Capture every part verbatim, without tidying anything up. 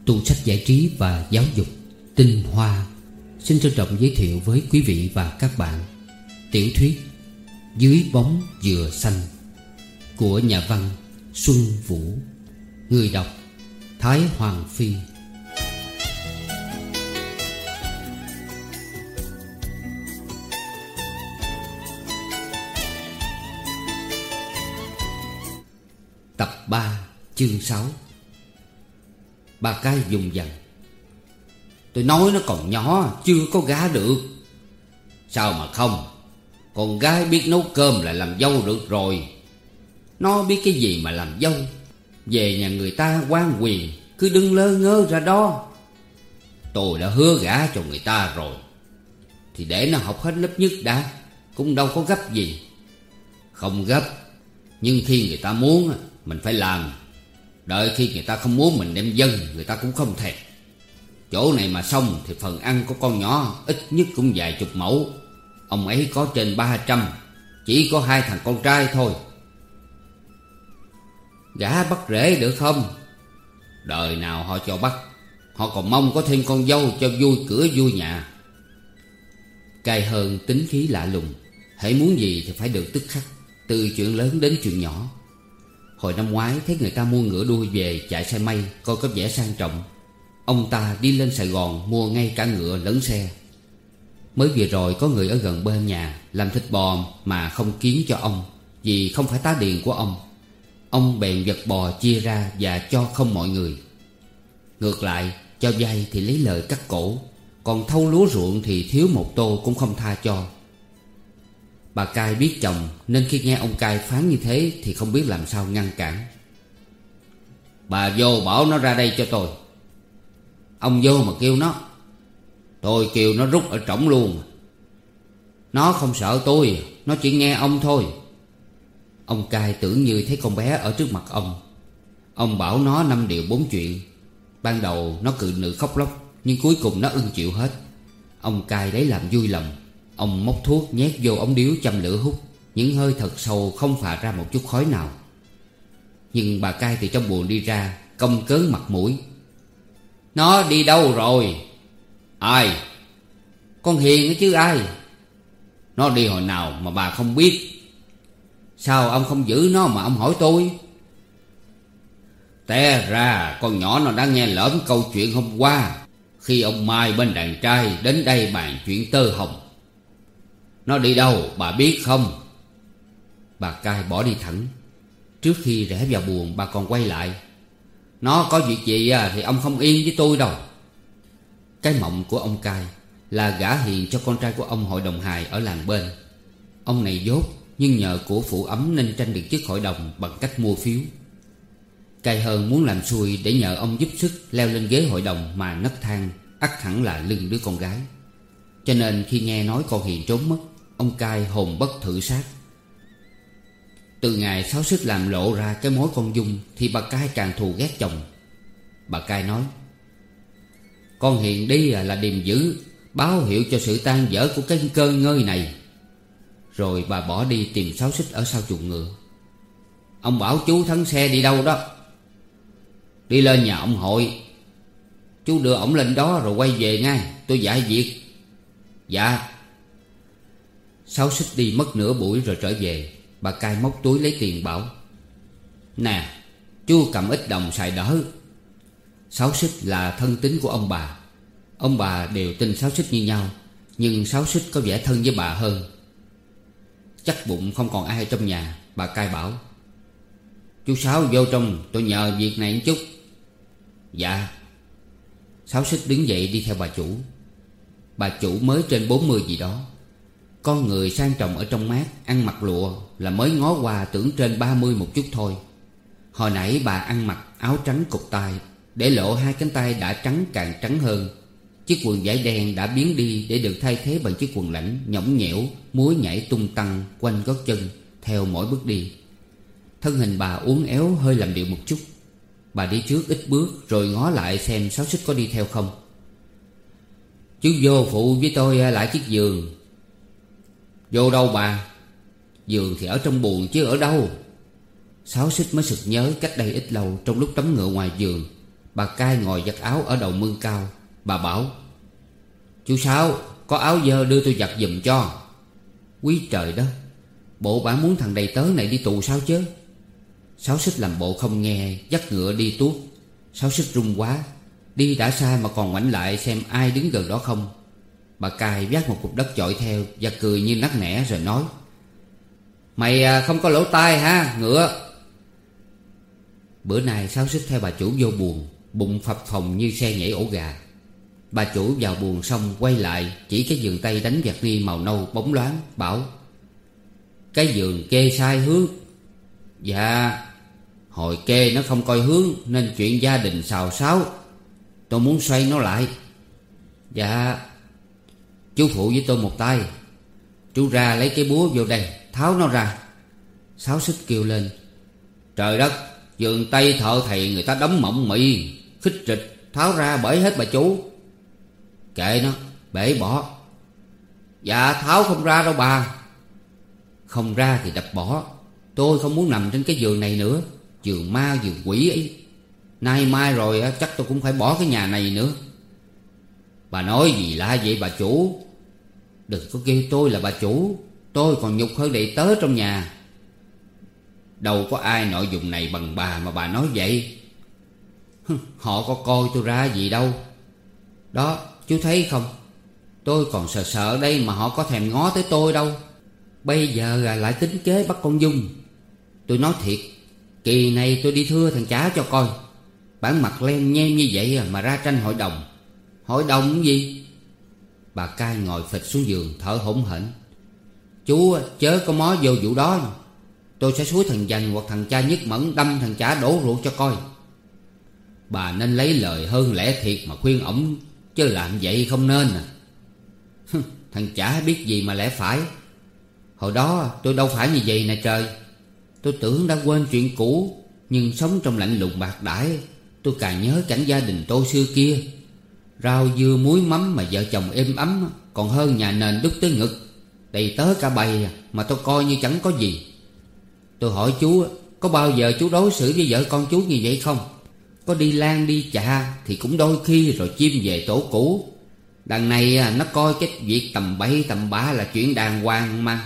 tủ sách giải trí và giáo dục Tinh Hoa xin trân trọng giới thiệu với quý vị và các bạn tiểu thuyết Dưới bóng dừa xanh của nhà văn Xuân Vũ. Người đọc Thái Hoàng Phi. Tập ba, chương sáu. Bà Cai dùng dằn: tôi nói nó còn nhỏ, chưa có gả được. Sao mà không? Con gái biết nấu cơm là làm dâu được rồi. Nó biết cái gì mà làm dâu? Về nhà người ta quan quyền, cứ đứng lơ ngơ ra đó. Tôi đã hứa gả cho người ta rồi, thì để nó học hết lớp nhất đã, cũng đâu có gấp gì. Không gấp, nhưng khi người ta muốn mình phải làm. Đợi khi người ta không muốn mình đem dâng, người ta cũng không thèm. Chỗ này mà xong thì phần ăn của con nhỏ ít nhất cũng vài chục mẫu. Ông ấy có trên ba trăm, chỉ có hai thằng con trai thôi. Gả bắt rể được không? Đời nào họ cho bắt. Họ còn mong có thêm con dâu cho vui cửa vui nhà. Cai Hơn tính khí lạ lùng, hễ muốn gì thì phải được tức khắc, từ chuyện lớn đến chuyện nhỏ. Hồi năm ngoái thấy người ta mua ngựa đua về chạy xe mây, coi có vẻ sang trọng. Ông ta đi lên Sài Gòn mua ngay cả ngựa lẫn xe. Mới vừa rồi có người ở gần bên nhà làm thịt bò mà không kiến cho ông, vì không phải tá điền của ông. Ông bèn giật bò chia ra và cho không mọi người. Ngược lại, cho vay thì lấy lời cắt cổ, còn thâu lúa ruộng thì thiếu một tô cũng không tha cho. Bà Cai biết chồng, nên khi nghe ông Cai phán như thế thì không biết làm sao ngăn cản. Bà vô bảo nó ra đây cho tôi. Ông vô mà kêu nó. Tôi kêu nó rút ở trỏng luôn. Nó không sợ tôi, nó chỉ nghe ông thôi. Ông Cai tưởng như thấy con bé ở trước mặt ông. Ông bảo nó năm điều bốn chuyện. Ban đầu nó cự nữ khóc lóc, nhưng cuối cùng nó ưng chịu hết. Ông Cai lấy làm vui lòng. Ông móc thuốc nhét vô ống điếu châm lửa hút. Những hơi thật sâu không phả ra một chút khói nào. Nhưng bà Cai từ trong buồng đi ra, cong cớn mặt mũi. Nó đi đâu rồi? Ai? Con Hiền chứ ai? Nó đi hồi nào mà bà không biết? Sao ông không giữ nó mà ông hỏi tôi? Té ra con nhỏ nó đã nghe lỡm câu chuyện hôm qua, khi ông Mai bên đàn trai đến đây bàn chuyện tơ hồng. Nó đi đâu bà biết không? Bà Cai bỏ đi thẳng. Trước khi rẽ vào buồng, bà còn quay lại. Nó có việc gì thì ông không yên với tôi đâu. Cái mộng của ông Cai là gả Hiền cho con trai của ông hội đồng hài ở làng bên. Ông này dốt, nhưng nhờ của phụ ấm nên tranh được chức hội đồng bằng cách mua phiếu. Cai Hơn muốn làm xui để nhờ ông giúp sức leo lên ghế hội đồng, mà nấc thang ắt hẳn là lưng đứa con gái. Cho nên khi nghe nói con Hiền trốn mất, ông Cai hồn bất thử sát. Từ ngày Sáu Xích làm lộ ra cái mối con Dung thì bà Cai càng thù ghét chồng. Bà Cai nói: con Hiền đi là điềm dữ, báo hiệu cho sự tan vỡ của cái cơ ngơi này. Rồi bà bỏ đi tìm Sáu Xích ở sau chuồng ngựa. Ông bảo chú Thắng Xe đi đâu đó? Đi lên nhà ông Hội. Chú đưa ổng lên đó rồi quay về ngay, tôi dạy việc. Dạ. Sáu Xích đi mất nửa buổi rồi trở về. Bà Cai móc túi lấy tiền bảo: nè, chú cầm ít đồng xài đỡ. Sáu Xích là thân tín của ông bà. Ông bà đều tin Sáu Xích như nhau, nhưng Sáu Xích có vẻ thân với bà hơn. Chắc bụng không còn ai trong nhà, bà Cai bảo: chú Sáu vô trong, tôi nhờ việc này một chút. Dạ. Sáu Xích đứng dậy đi theo bà chủ. Bà chủ mới trên bốn mươi gì đó. Con người sang trọng ở trong mát, ăn mặc lụa là mới ngó qua tưởng trên ba mươi một chút thôi. Hồi nãy bà ăn mặc áo trắng cụt tay, để lộ hai cánh tay đã trắng càng trắng hơn. Chiếc quần vải đen đã biến đi để được thay thế bằng chiếc quần lãnh nhõng nhẽo, múa nhảy tung tăng quanh gót chân theo mỗi bước đi. Thân hình bà uốn éo hơi làm điệu một chút. Bà đi trước ít bước rồi ngó lại xem Sáu Xích có đi theo không. Chú vô phụ với tôi lại chiếc giường. Vô đâu bà? Giường thì ở trong buồng chứ ở đâu. Sáu Xích mới sực nhớ cách đây ít lâu, trong lúc tắm ngựa ngoài giường, Bà cai ngồi giặt áo ở đầu mương cao. Bà bảo: "Chú Sáu, có áo dơ đưa tôi giặt giùm cho." Quý trời đó, bộ bả muốn thằng đầy tớ này đi tù sao chứ. Sáu Xích làm bộ không nghe, dắt ngựa đi tuốt. Sáu Xích run quá, đi đã xa mà còn ngoảnh lại xem ai đứng gần đó không. Bà cai vác một cục đất chọi theo và cười như nắc nẻ rồi nói: "Mày không có lỗ tai ha ngựa?" Bữa nay Sáu Xích theo bà chủ vô buồng, bụng phập phồng như xe nhảy ổ gà. Bà chủ vào buồng xong quay lại, chỉ cái giường tây đánh vạt ni màu nâu bóng loáng, bảo: "Cái giường kê sai hướng." "Dạ, hồi kê nó không coi hướng nên chuyện gia đình xào xáo, tôi muốn xoay nó lại." "Dạ." "Chú phụ với tôi một tay. Chú ra lấy cái búa vô đây, tháo nó ra." Sáu Xích kêu lên: "Trời đất, giường tây thợ thầy người ta đóng mộng mị, khích trịch, tháo ra bể hết bà chủ." "Kệ nó, bể bỏ." "Dạ tháo không ra đâu bà." "Không ra thì đập bỏ. Tôi không muốn nằm trên cái giường này nữa. Giường ma giường quỷ ấy. Nay mai rồi chắc tôi cũng phải bỏ cái nhà này nữa." "Bà nói gì lạ vậy bà chủ?" "Đừng có kêu tôi là bà chủ. Tôi còn nhục hơn đầy tớ trong nhà." "Đâu có ai nội dùng này bằng bà mà bà nói vậy." "Họ có coi tôi ra gì đâu. Đó, chú thấy không? Tôi còn sợ sợ đây mà họ có thèm ngó tới tôi đâu. Bây giờ lại tính kế bắt con Dung. Tôi nói thiệt, kỳ này tôi đi thưa thằng chả cho coi. Bản mặt lem nhem như vậy mà ra tranh hội đồng. Hội đồng gì?" Bà cai ngồi phịch xuống giường thở hổn hển: "Chú chớ có mó vô vụ đó. Tôi sẽ xúi thằng Dành hoặc thằng cha Nhất Mẫn đâm thằng chả đổ ruột cho coi." "Bà nên lấy lời hơn lẽ thiệt mà khuyên ổng, chứ làm vậy không nên à." "Thằng chả biết gì mà lẽ phải. Hồi đó tôi đâu phải như vậy nè trời. Tôi tưởng đã quên chuyện cũ, nhưng sống trong lạnh lùng bạc đãi, tôi càng nhớ cảnh gia đình tôi xưa kia. Rau dưa muối mắm mà vợ chồng êm ấm, còn hơn nhà nền đúc tới ngực, đầy tớ cả bầy mà tôi coi như chẳng có gì. Tôi hỏi chú, có bao giờ chú đối xử với vợ con chú như vậy không? Có đi lang đi chạ thì cũng đôi khi rồi chim về tổ cũ. Đằng này nó coi cái việc tầm bậy tầm bạ là chuyện đàng hoàng mà."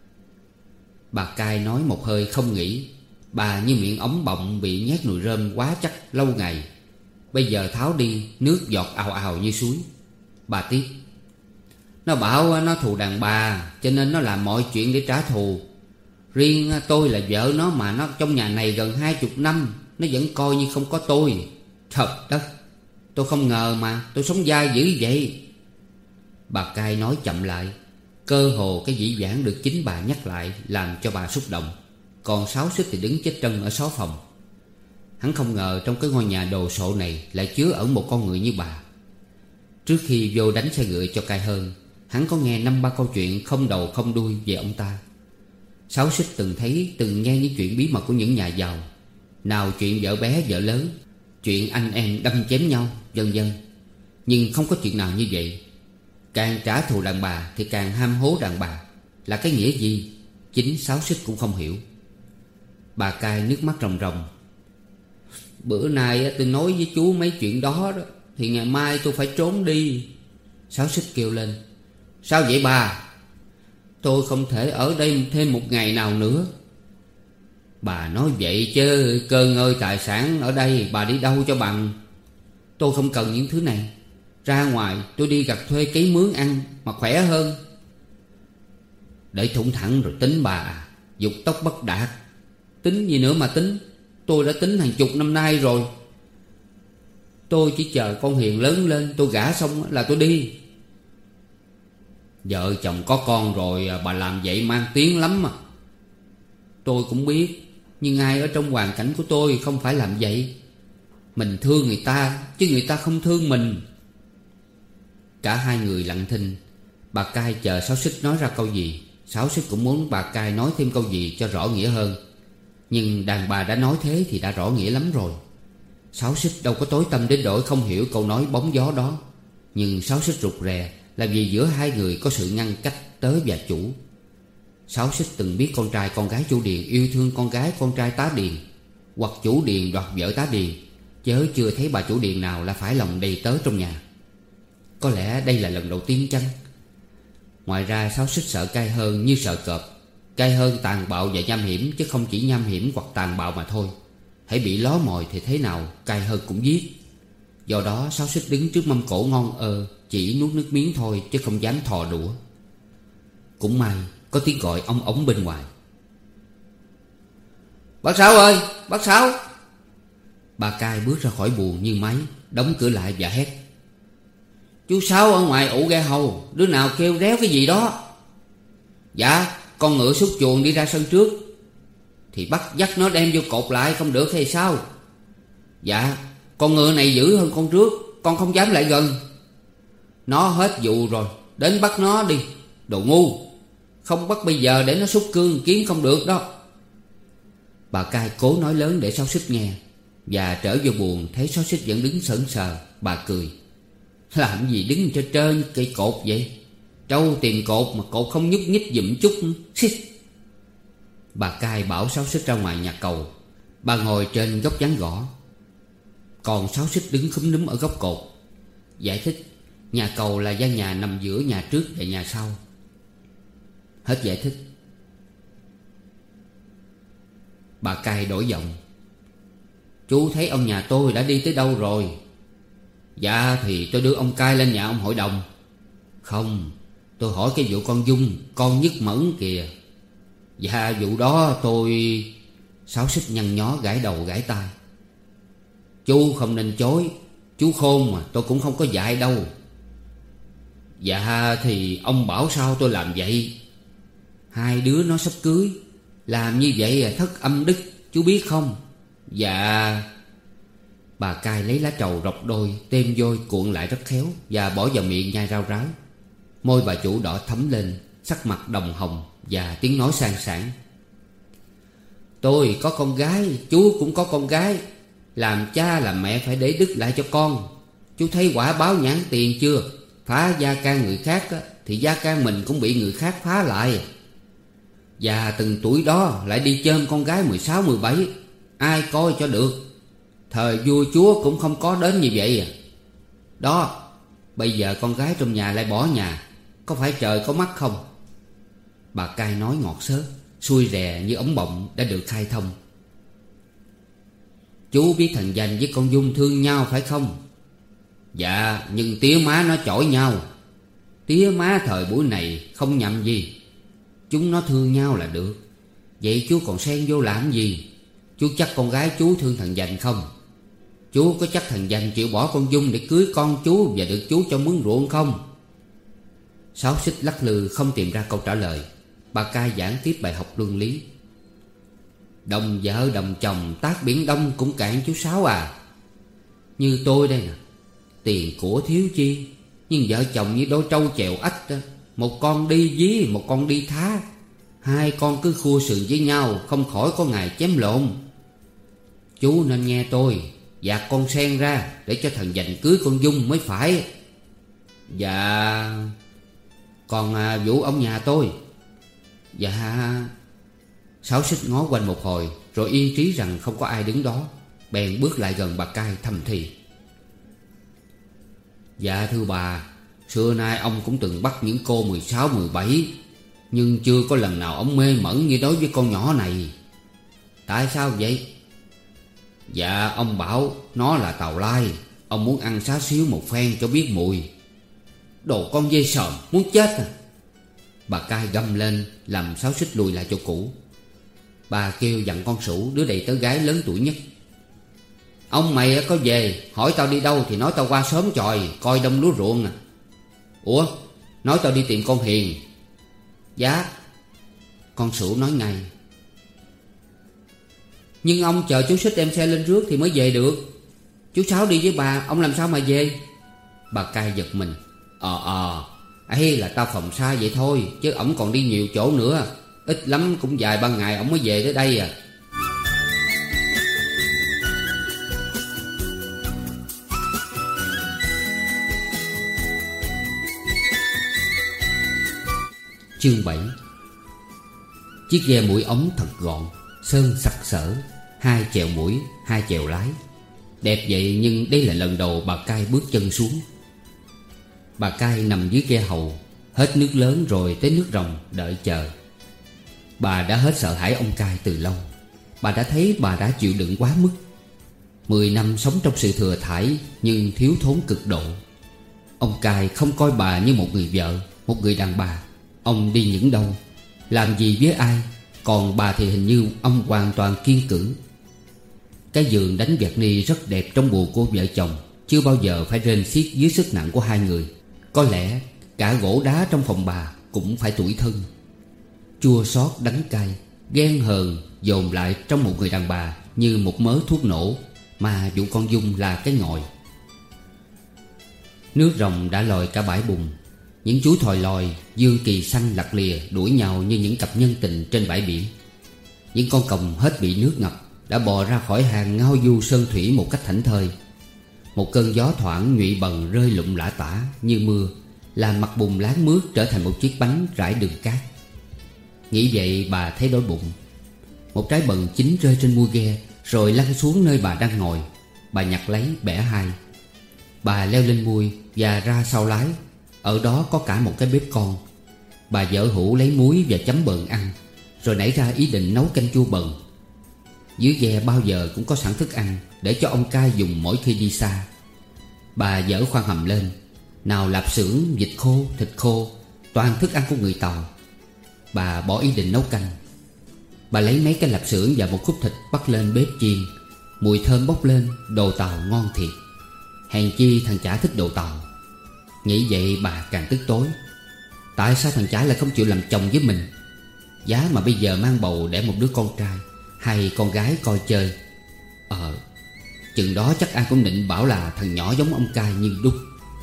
Bà cai nói một hơi không nghĩ. Bà như miệng ống bọng bị nhét nồi rơm quá chắc lâu ngày. Bây giờ tháo đi, nước giọt ào ào như suối. Bà tiếp: "Nó bảo nó thù đàn bà, cho nên nó làm mọi chuyện để trả thù. Riêng tôi là vợ nó mà nó trong nhà này gần hai chục năm, nó vẫn coi như không có tôi. Thật đất, tôi không ngờ mà tôi sống dai dữ vậy." Bà cai nói chậm lại. Cơ hồ cái dĩ vãng được chính bà nhắc lại làm cho bà xúc động. Còn Sáu Xích thì đứng chết trân ở xó phòng. Hắn không ngờ trong cái ngôi nhà đồ sộ này lại chứa ẩn một con người như bà. Trước khi vô đánh xe ngựa cho cai hơn, hắn có nghe năm ba câu chuyện không đầu không đuôi về ông ta. Sáu Xích từng thấy, từng nghe những chuyện bí mật của những nhà giàu. Nào chuyện vợ bé vợ lớn, chuyện anh em đâm chém nhau, vân vân. Nhưng không có chuyện nào như vậy. Càng trả thù đàn bà thì càng ham hố đàn bà. Là cái nghĩa gì? Chính Sáu Xích cũng không hiểu. Bà cai nước mắt ròng ròng: "Bữa nay tôi nói với chú mấy chuyện đó đó, thì ngày mai tôi phải trốn đi." Sáu Xích kêu lên: "Sao vậy bà?" "Tôi không thể ở đây thêm một ngày nào nữa." "Bà nói vậy chứ cơ ngơi tài sản ở đây bà đi đâu cho bằng." "Tôi không cần những thứ này. Ra ngoài tôi đi gặt thuê cấy mướn ăn mà khỏe hơn." "Để thủng thẳng rồi tính bà à. Dục tốc bất đạt." "Tính gì nữa mà tính. Tôi đã tính hàng chục năm nay rồi. Tôi chỉ chờ con Hiền lớn lên, tôi gả xong là tôi đi." "Vợ chồng có con rồi bà làm vậy mang tiếng lắm mà." "Tôi cũng biết, nhưng ai ở trong hoàn cảnh của tôi không phải làm vậy. Mình thương người ta chứ người ta không thương mình." Cả hai người lặng thinh. Bà cai chờ Sáu Xích nói ra câu gì. Sáu Xích cũng muốn bà cai nói thêm câu gì cho rõ nghĩa hơn. Nhưng đàn bà đã nói thế thì đã rõ nghĩa lắm rồi. Sáu Xích đâu có tối tâm đến đổi không hiểu câu nói bóng gió đó. Nhưng Sáu Xích rụt rè là vì giữa hai người có sự ngăn cách tớ và chủ. Sáu Xích từng biết con trai con gái chủ Điền yêu thương con gái con trai tá Điền, hoặc chủ Điền đoạt vợ tá Điền, chớ chưa thấy bà chủ điện nào là phải lòng đầy tớ trong nhà. Có lẽ đây là lần đầu tiên chăng? Ngoài ra Sáu Xích sợ Cai Hơn như sợ cọp. Cai Hơn tàn bạo và nham hiểm, chứ không chỉ nham hiểm hoặc tàn bạo mà thôi. Hãy bị ló mồi thì thế nào Cai Hơn cũng giết. Do đó Sáu Xích đứng trước mâm cỗ ngon ơ, chỉ nuốt nước miếng thôi chứ không dám thò đũa. Cũng may có tiếng gọi ong ống bên ngoài. Bác Sáu ơi, bác Sáu. Bà Cai bước ra khỏi buồng như máy, đóng cửa lại và hét: Chú Sáu ở ngoài ụ ghe hầu, đứa nào kêu réo cái gì đó? Dạ, con ngựa xúc chuồng đi ra sân trước. Thì bắt dắt nó đem vô cột lại không được hay sao? Dạ, con ngựa này dữ hơn con trước, con không dám lại gần. Nó hết vụ rồi, đến bắt nó đi. Đồ ngu, không bắt bây giờ để nó xúc cương kiếm không được đó. Bà Cai cố nói lớn để Sáu Xích nghe. Và trở vô buồng thấy Sáu Xích vẫn đứng sững sờ. Bà cười: Làm gì đứng cho trơn cây cột vậy? Trâu tìm cột mà cột không nhúc nhích giùm chút. Xích. Bà Cai bảo Sáu Xích ra ngoài nhà cầu. Bà ngồi trên gốc ván gõ, còn Sáu Xích đứng khúm núm ở góc cột. Giải thích: nhà cầu là gian nhà nằm giữa nhà trước và nhà sau. Hết giải thích. Bà Cai đổi giọng: Chú thấy ông nhà tôi đã đi tới đâu rồi? Dạ thì tôi đưa ông Cai lên nhà ông hội đồng. Không, tôi hỏi cái vụ con Dung, con Nhất Mẫn kìa. Dạ vụ đó tôi... Sáu Xích nhăn nhó gãi đầu gãi tai. Chú không nên chối, chú khôn mà tôi cũng không có dạy đâu. Dạ thì ông bảo sao tôi làm vậy? Hai đứa nó sắp cưới, làm như vậy là thất âm đức, chú biết không? Dạ. Bà Cai lấy lá trầu rọc đôi, tem vôi cuộn lại rất khéo và bỏ vào miệng nhai rau ráo. Môi bà chủ đỏ thẫm lên, sắc mặt đồng hồng và tiếng nói sang sảng: Tôi có con gái, chú cũng có con gái. Làm cha làm mẹ phải để đức lại cho con. Chú thấy quả báo nhãn tiền chưa? Phá gia can người khác á, thì gia can mình cũng bị người khác phá lại. Và từng tuổi đó lại đi chơm con gái mười sáu mười bảy, ai coi cho được. Thời vua chúa cũng không có đến như vậy à. Đó, bây giờ con gái trong nhà lại bỏ nhà, có phải trời có mắt không? Bà Cai nói ngọt xớt, xuôi rè như ống bọng đã được khai thông. Chú biết thằng Danh với con Dung thương nhau phải không? Dạ, nhưng tía má nó chổi nhau. Tía má thời buổi này không nhầm gì. Chúng nó thương nhau là được. Vậy chú còn xen vô làm gì? Chú chắc con gái chú thương thằng Danh không? Chú có chắc thằng Danh chịu bỏ con Dung để cưới con chú và được chú cho mướn ruộng không? Sáu Xích lắc lư không tìm ra câu trả lời. Bà Cai giảng tiếp bài học luân lý: Đồng vợ đồng chồng tác biển đông cũng cạn chú Sáu à. Như tôi đây nè, tiền của thiếu chi, nhưng vợ chồng như đôi trâu chèo ếch đó. Một con đi dí, một con đi thá. Hai con cứ khua sườn với nhau, không khỏi có ngày chém lộn. Chú nên nghe tôi, gạt con sen ra để cho thằng Dành cưới con Dung mới phải. Dạ. Còn à, vụ ông nhà tôi? Dạ. Sáu Xích ngó quanh một hồi rồi yên trí rằng không có ai đứng đó, bèn bước lại gần bà Cai thầm thì: Dạ thưa bà, xưa nay ông cũng từng bắt những cô mười sáu mười bảy, nhưng chưa có lần nào ông mê mẩn như đối với con nhỏ này. Tại sao vậy? Dạ ông bảo nó là tàu lai, ông muốn ăn xá xíu một phen cho biết mùi. Đồ con dê sòm muốn chết à? Bà Cai gầm lên làm Sáu Xích lùi lại chỗ cũ. Bà kêu dặn con Sủ, đứa đầy tớ gái lớn tuổi nhất: Ông mày có về hỏi tao đi đâu thì nói tao qua sớm chòi coi đông lúa ruộng à. Ủa, nói tao đi tìm con Hiền. Dạ. Con Sủ nói ngay: Nhưng ông chờ chú Xích đem xe lên rước thì mới về được. Chú Sáu đi với bà, ông làm sao mà về? Bà Cai giật mình: Ờ ờ ấy là tao phòng xa vậy thôi, chứ ổng còn đi nhiều chỗ nữa. Ít lắm cũng vài ba ngày ổng mới về tới đây à. Chương bảy. Chiếc ghe mũi ống thật gọn, sơn sặc sỡ, hai chèo mũi, hai chèo lái. Đẹp vậy nhưng đây là lần đầu bà Cai bước chân xuống. Bà Cai nằm dưới ghe hầu, hết nước lớn rồi tới nước rồng đợi chờ. Bà đã hết sợ hãi ông Cai từ lâu. Bà đã thấy bà đã chịu đựng quá mức. Mười năm sống trong sự thừa thãi nhưng thiếu thốn cực độ. Ông Cai không coi bà như một người vợ, một người đàn bà. Ông đi những đâu, làm gì với ai, còn bà thì hình như ông hoàn toàn kiên cưỡng. Cái giường đánh vẹt ni rất đẹp trong buồng của vợ chồng, chưa bao giờ phải rên xiết dưới sức nặng của hai người. Có lẽ cả gỗ đá trong phòng bà cũng phải tủi thân. Chua xót đắng cay, ghen hờn dồn lại trong một người đàn bà như một mớ thuốc nổ, mà vụ con Dung là cái ngòi. Nước rồng đã lòi cả bãi bùn. Những chú thòi lòi dương kỳ xanh lặt lìa đuổi nhau như những cặp nhân tình trên bãi biển. Những con còng hết bị nước ngập đã bò ra khỏi hàng ngao du sơn thủy một cách thảnh thơi. Một cơn gió thoảng nhụy bần rơi lụng lả tả như mưa, làm mặt bùn láng mướt trở thành một chiếc bánh rải đường cát. Nghĩ vậy bà thấy đói bụng. Một trái bần chín rơi trên mui ghe rồi lăn xuống nơi bà đang ngồi. Bà nhặt lấy bẻ hai. Bà leo lên mui và ra sau lái. Ở đó có cả một cái bếp con. Bà vợ hũ lấy muối và chấm bần ăn, rồi nảy ra ý định nấu canh chua bần. Dưới ghe bao giờ cũng có sẵn thức ăn để cho ông Cai dùng mỗi khi đi xa. Bà dỡ khoan hầm lên. Nào lạp xưởng, vịt khô, thịt khô, toàn thức ăn của người Tàu. Bà bỏ ý định nấu canh. Bà lấy mấy cái lạp xưởng và một khúc thịt bắt lên bếp chiên. Mùi thơm bốc lên, đồ Tàu ngon thiệt. Hèn chi thằng chả thích đồ Tàu. Nghĩ vậy bà càng tức tối. Tại sao thằng chả lại không chịu làm chồng với mình? Giá mà bây giờ mang bầu đẻ một đứa con trai hay con gái coi chơi. Ờ chừng đó chắc ai cũng định bảo là thằng nhỏ giống ông Cai như đúc.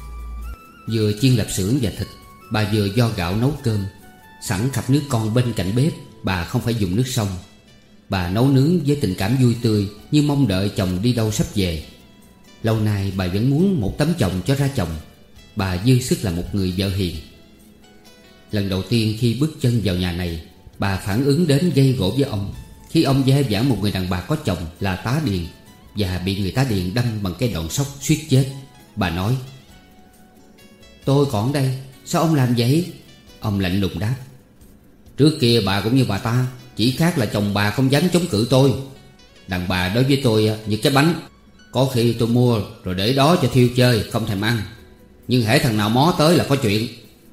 Vừa chiên lạp xưởng và thịt, bà vừa vo gạo nấu cơm. Sẵn khắp nước con bên cạnh bếp, bà không phải dùng nước sông. Bà nấu nướng với tình cảm vui tươi, như mong đợi chồng đi đâu sắp về. Lâu nay bà vẫn muốn một tấm chồng cho ra chồng. Bà dư sức là một người vợ hiền. Lần đầu tiên khi bước chân vào nhà này, bà phản ứng đến gây gổ với ông khi ông dè dãn một người đàn bà có chồng là tá điền và bị người tá điền đâm bằng cái đòn sóc suýt chết. Bà nói: "Tôi còn đây, sao ông làm vậy?" Ông lạnh lùng đáp: "Trước kia bà cũng như bà ta, chỉ khác là chồng bà không dám chống cự tôi. Đàn bà đối với tôi như cái bánh, có khi tôi mua rồi để đó cho thiêu chơi, không thèm ăn. Nhưng hễ thằng nào mó tới là có chuyện."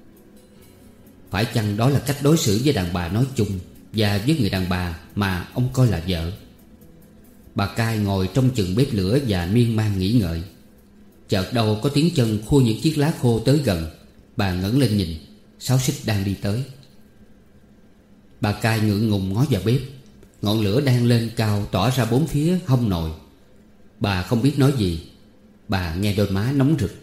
Phải chăng đó là cách đối xử với đàn bà nói chung, và với người đàn bà mà ông coi là vợ? Bà Cai ngồi trong chừng bếp lửa và miên man nghĩ ngợi. Chợt đâu có tiếng chân khua những chiếc lá khô tới gần. Bà ngẩng lên nhìn, Sáu Xích đang đi tới. Bà Cai ngượng ngùng ngó vào bếp. Ngọn lửa đang lên cao tỏa ra bốn phía hông nồi. Bà không biết nói gì. Bà nghe đôi má nóng rực.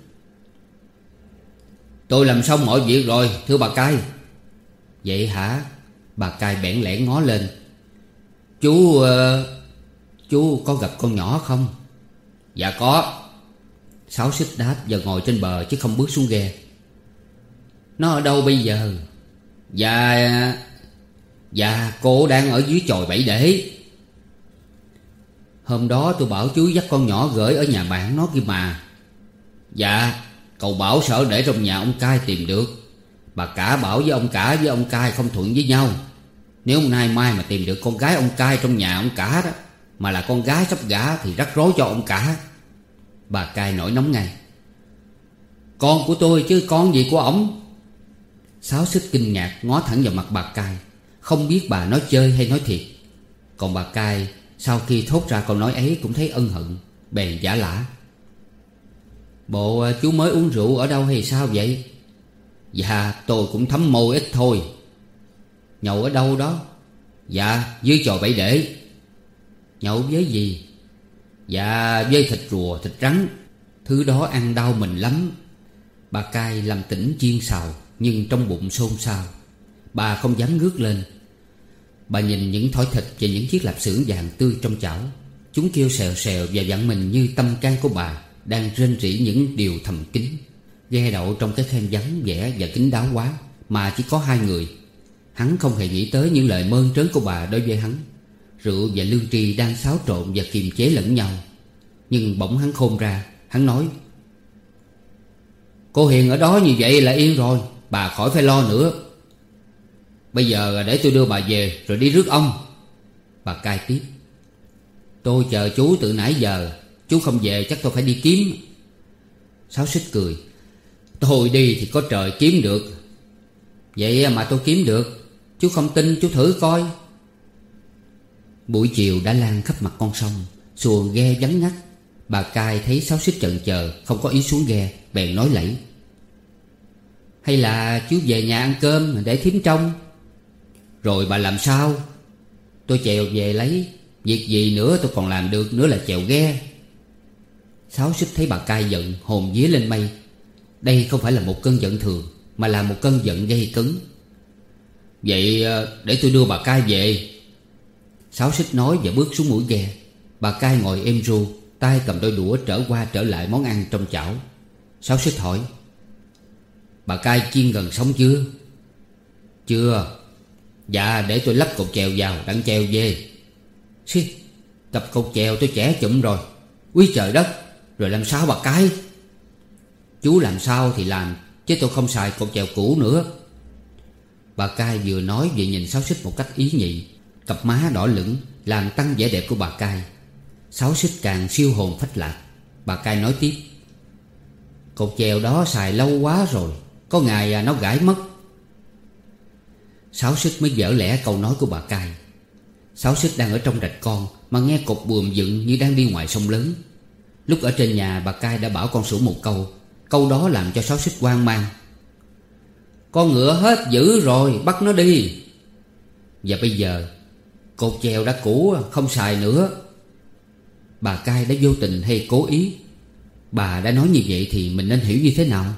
"Tôi làm xong mọi việc rồi, thưa bà Cai." "Vậy hả?" Bà Cai bẽn lẽn ngó lên. Chú... Uh, chú có gặp con nhỏ không?" "Dạ có." Sáu Xích đáp và ngồi trên bờ chứ không bước xuống ghe. "Nó ở đâu bây giờ?" Dạ... Dạ cô đang ở dưới chòi bảy để. "Hôm đó tôi bảo chú dắt con nhỏ gửi ở nhà bạn nó kia mà." "Dạ, cậu bảo sợ để trong nhà ông Cai tìm được. Bà cả bảo với ông cả với ông Cai không thuận với nhau. Nếu nay mai mà tìm được con gái ông Cai trong nhà ông cả đó, mà là con gái sắp gả thì rắc rối cho ông cả." Bà Cai nổi nóng ngay. "Con của tôi chứ con gì của ổng?" Sáu Xích kinh ngạc ngó thẳng vào mặt bà Cai, không biết bà nói chơi hay nói thiệt. Còn bà Cai sau khi thốt ra câu nói ấy cũng thấy ân hận, bèn giả lả: "Bộ chú mới uống rượu ở đâu hay sao vậy?" "Dạ tôi cũng thấm môi ít thôi." "Nhậu ở đâu đó?" "Dạ dưới chòi bảy để." "Nhậu với gì?" "Dạ với thịt rùa, thịt rắn. Thứ đó ăn đau mình lắm." Bà Cai làm tỉnh chiên xào, nhưng trong bụng xôn xao. Bà không dám ngước lên. Bà nhìn những thỏi thịt và những chiếc lạp xưởng vàng tươi trong chảo. Chúng kêu xèo xèo và dặn mình như tâm can của bà đang rên rỉ những điều thầm kín. Ghe đậu trong cái khen vắng vẻ và kín đáo quá, mà chỉ có hai người. Hắn không hề nghĩ tới những lời mơn trớn của bà đối với hắn. Rượu và lương tri đang xáo trộn và kiềm chế lẫn nhau. Nhưng bỗng hắn khôn ra. Hắn nói: Cô Hiền ở đó như vậy là yên rồi, bà khỏi phải lo nữa. Bây giờ để tôi đưa bà về rồi đi rước ông. Bà cai tiếp: Tôi chờ chú từ nãy giờ, chú không về chắc tôi phải đi kiếm. Sáu Xích cười: Tôi đi thì có trời kiếm được. Vậy mà tôi kiếm được. Chú không tin chú thử coi. Buổi chiều đã lan khắp mặt con sông. Xuồng ghe vắng ngắt. Bà cai thấy Sáu Xích chần chờ không có ý xuống ghe, bèn nói lẫy: Hay là chú về nhà ăn cơm để thím trông. Rồi bà làm sao? Tôi chèo về lấy. Việc gì nữa tôi còn làm được nữa là chèo ghe. Sáu Xích thấy bà cai giận, hồn vía lên mây. Đây không phải là một cơn giận thường, mà là một cơn giận gây cứng. Vậy để tôi đưa bà cai về. Sáu Xích nói và bước xuống mũi ghe. Bà cai ngồi êm ru, tay cầm đôi đũa trở qua trở lại món ăn trong chảo. Sáu Xích hỏi: Bà cai chiên gần xong chưa? Chưa. Dạ để tôi lắp cột chèo vào đặng chèo về. Xí, tập cột chèo tôi chẻ chụm rồi. Úi trời đất, rồi làm sao bà cai? Chú làm sao thì làm, chứ tôi không xài cột chèo cũ nữa. Bà cai vừa nói vừa nhìn Sáu Xích một cách ý nhị. Cặp má đỏ lửng làm tăng vẻ đẹp của bà cai. Sáu Xích càng siêu hồn phách lạc. Bà cai nói tiếp: Cột chèo đó xài lâu quá rồi, có ngày à, nó gãy mất. Sáu Xích mới dở lẽ câu nói của bà cai. Sáu Xích đang ở trong rạch con mà nghe cột buồm dựng như đang đi ngoài sông lớn. Lúc ở trên nhà bà cai đã bảo con Sửu một câu. Câu đó làm cho Sáu Xích hoang mang. Con ngựa hết dữ rồi, bắt nó đi. Và bây giờ cột chèo đã cũ, không xài nữa. Bà cai đã vô tình hay cố ý? Bà đã nói như vậy thì mình nên hiểu như thế nào?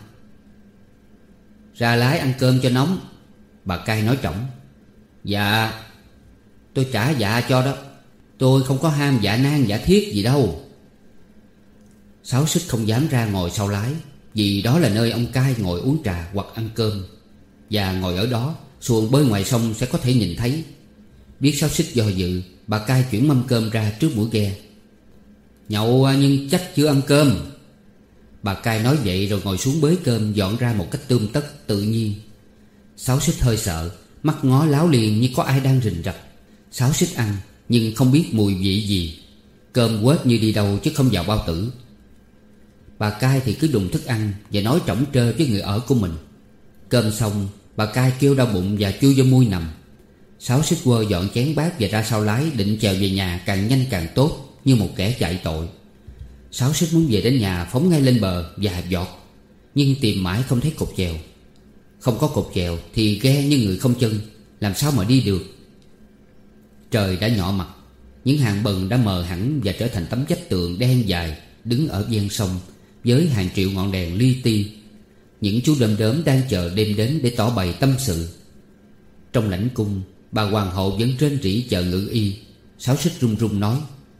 Ra lái ăn cơm cho nóng. Bà cai nói trỏng: Dạ. Tôi trả dạ cho đó. Tôi không có ham dạ nan dạ thiết gì đâu. Sáu Xích không dám ra ngồi sau lái, vì đó là nơi ông cai ngồi uống trà hoặc ăn cơm. Và ngồi ở đó, xuồng bơi ngoài sông sẽ có thể nhìn thấy. Biết Sáu Xích do dự, bà cai chuyển mâm cơm ra trước mũi ghe. Nhậu nhưng chắc chưa ăn cơm. Bà cai nói vậy rồi ngồi xuống bới cơm dọn ra một cách tươm tất tự nhiên. Sáu Xích hơi sợ, mắt ngó láo liền như có ai đang rình rập. Sáu Xích ăn nhưng không biết mùi vị gì. Cơm quết như đi đâu chứ không vào bao tử. Bà cai thì cứ đùng thức ăn và nói trỏng trơ với người ở của mình. Cơm xong, bà cai kêu đau bụng và chui vô mui nằm. Sáu Xích quơ dọn chén bát và ra sau lái định chèo về nhà càng nhanh càng tốt, như một kẻ chạy tội. Sáu Xích muốn về đến nhà phóng ngay lên bờ và giọt. Nhưng tìm mãi không thấy cột chèo. Không có cột chèo thì ghe như người không chân, làm sao mà đi được. Trời đã nhỏ mặt. Những hàng bần đã mờ hẳn và trở thành tấm vách tường đen dài đứng ở ven sông với hàng triệu ngọn đèn li ti. Những chú đom đóm đang chờ đêm đến để tỏ bày tâm sự. Trong lãnh cung, bà hoàng hậu vẫn rên rỉ chờ ngự y. Sáu Xích run run nói: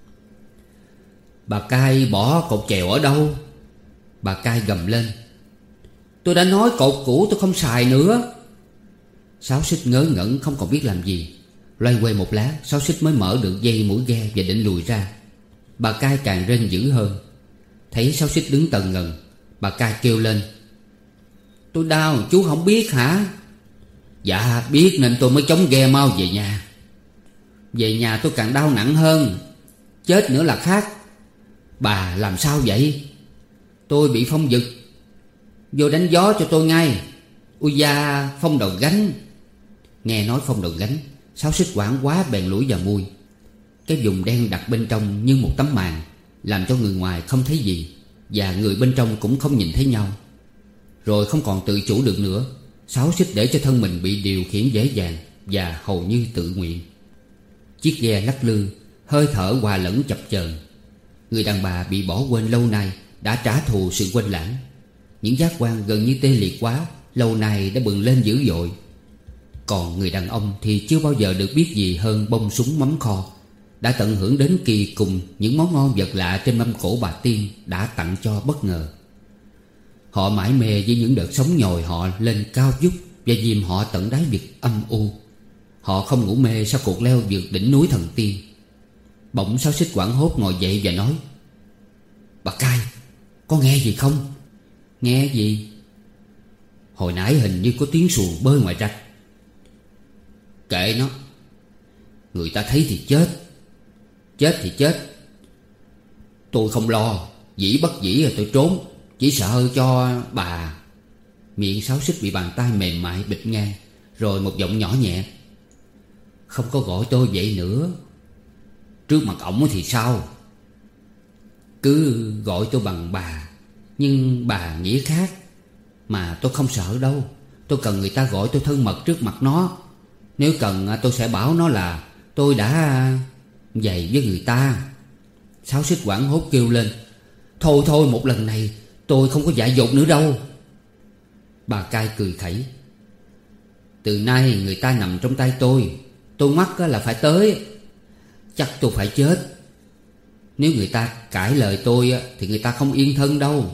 Bà cai bỏ cột chèo ở đâu? Bà cai gầm lên: Tôi đã nói cột cũ tôi không xài nữa. Sáu Xích ngớ ngẩn không còn biết làm gì. Loay quay một lát, Sáu Xích mới mở được dây mũi ghe và định lùi ra. Bà cai càng rên dữ hơn. Thấy Sáu Xích đứng tần ngần, bà cai kêu lên: Tôi đau chú không biết hả? Dạ biết nên tôi mới chống ghe mau về nhà. Về nhà tôi càng đau nặng hơn. Chết nữa là khác. Bà làm sao vậy? Tôi bị phong dực. Vô đánh gió cho tôi ngay. Ui da, phong đầu gánh. Nghe nói phong đầu gánh, Sáu Xích hoảng quá bèn lủi vào mui. Cái vùng đen đặt bên trong như một tấm màn, làm cho người ngoài không thấy gì, và người bên trong cũng không nhìn thấy nhau. Rồi không còn tự chủ được nữa, Sáu Xích để cho thân mình bị điều khiển dễ dàng và hầu như tự nguyện. Chiếc ghe lắc lư, hơi thở hòa lẫn chập chờn. Người đàn bà bị bỏ quên lâu nay đã trả thù sự quên lãng. Những giác quan gần như tê liệt quá lâu nay đã bừng lên dữ dội. Còn người đàn ông thì chưa bao giờ được biết gì hơn bông súng mắm kho, đã tận hưởng đến kỳ cùng những món ngon vật lạ trên mâm cổ bà Tiên đã tặng cho bất ngờ. Họ mải mê với những đợt sóng nhồi họ lên cao vút và dìm họ tận đáy vực âm u. Họ không ngủ mê sau cuộc leo vượt đỉnh núi thần tiên. Bỗng Sáu Xích hoảng hốt ngồi dậy và nói: Bà Cai, có nghe gì không? Nghe gì? Hồi nãy hình như có tiếng xuồng bơi ngoài rạch. Kệ nó, người ta thấy thì chết. Chết thì chết, tôi không lo. Dĩ bất dĩ rồi tôi trốn, chỉ sợ cho bà. Miệng Sáu Xích bị bàn tay mềm mại bịt ngang. Rồi một giọng nhỏ nhẹ: không có gọi tôi vậy nữa. Trước mặt ổng thì sao? Cứ gọi tôi bằng bà, nhưng bà nghĩa khác. Mà tôi không sợ đâu. Tôi cần người ta gọi tôi thân mật trước mặt nó. Nếu cần tôi sẽ bảo nó là tôi đã dày với người ta. Sáu Xích hoảng hốt kêu lên: Thôi thôi, một lần này tôi không có dại dột nữa đâu. Bà Cai cười khẩy: từ nay người ta nằm trong tay tôi. Tôi mắc là phải tới. Chắc tôi phải chết. Nếu người ta cãi lời tôi thì người ta không yên thân đâu.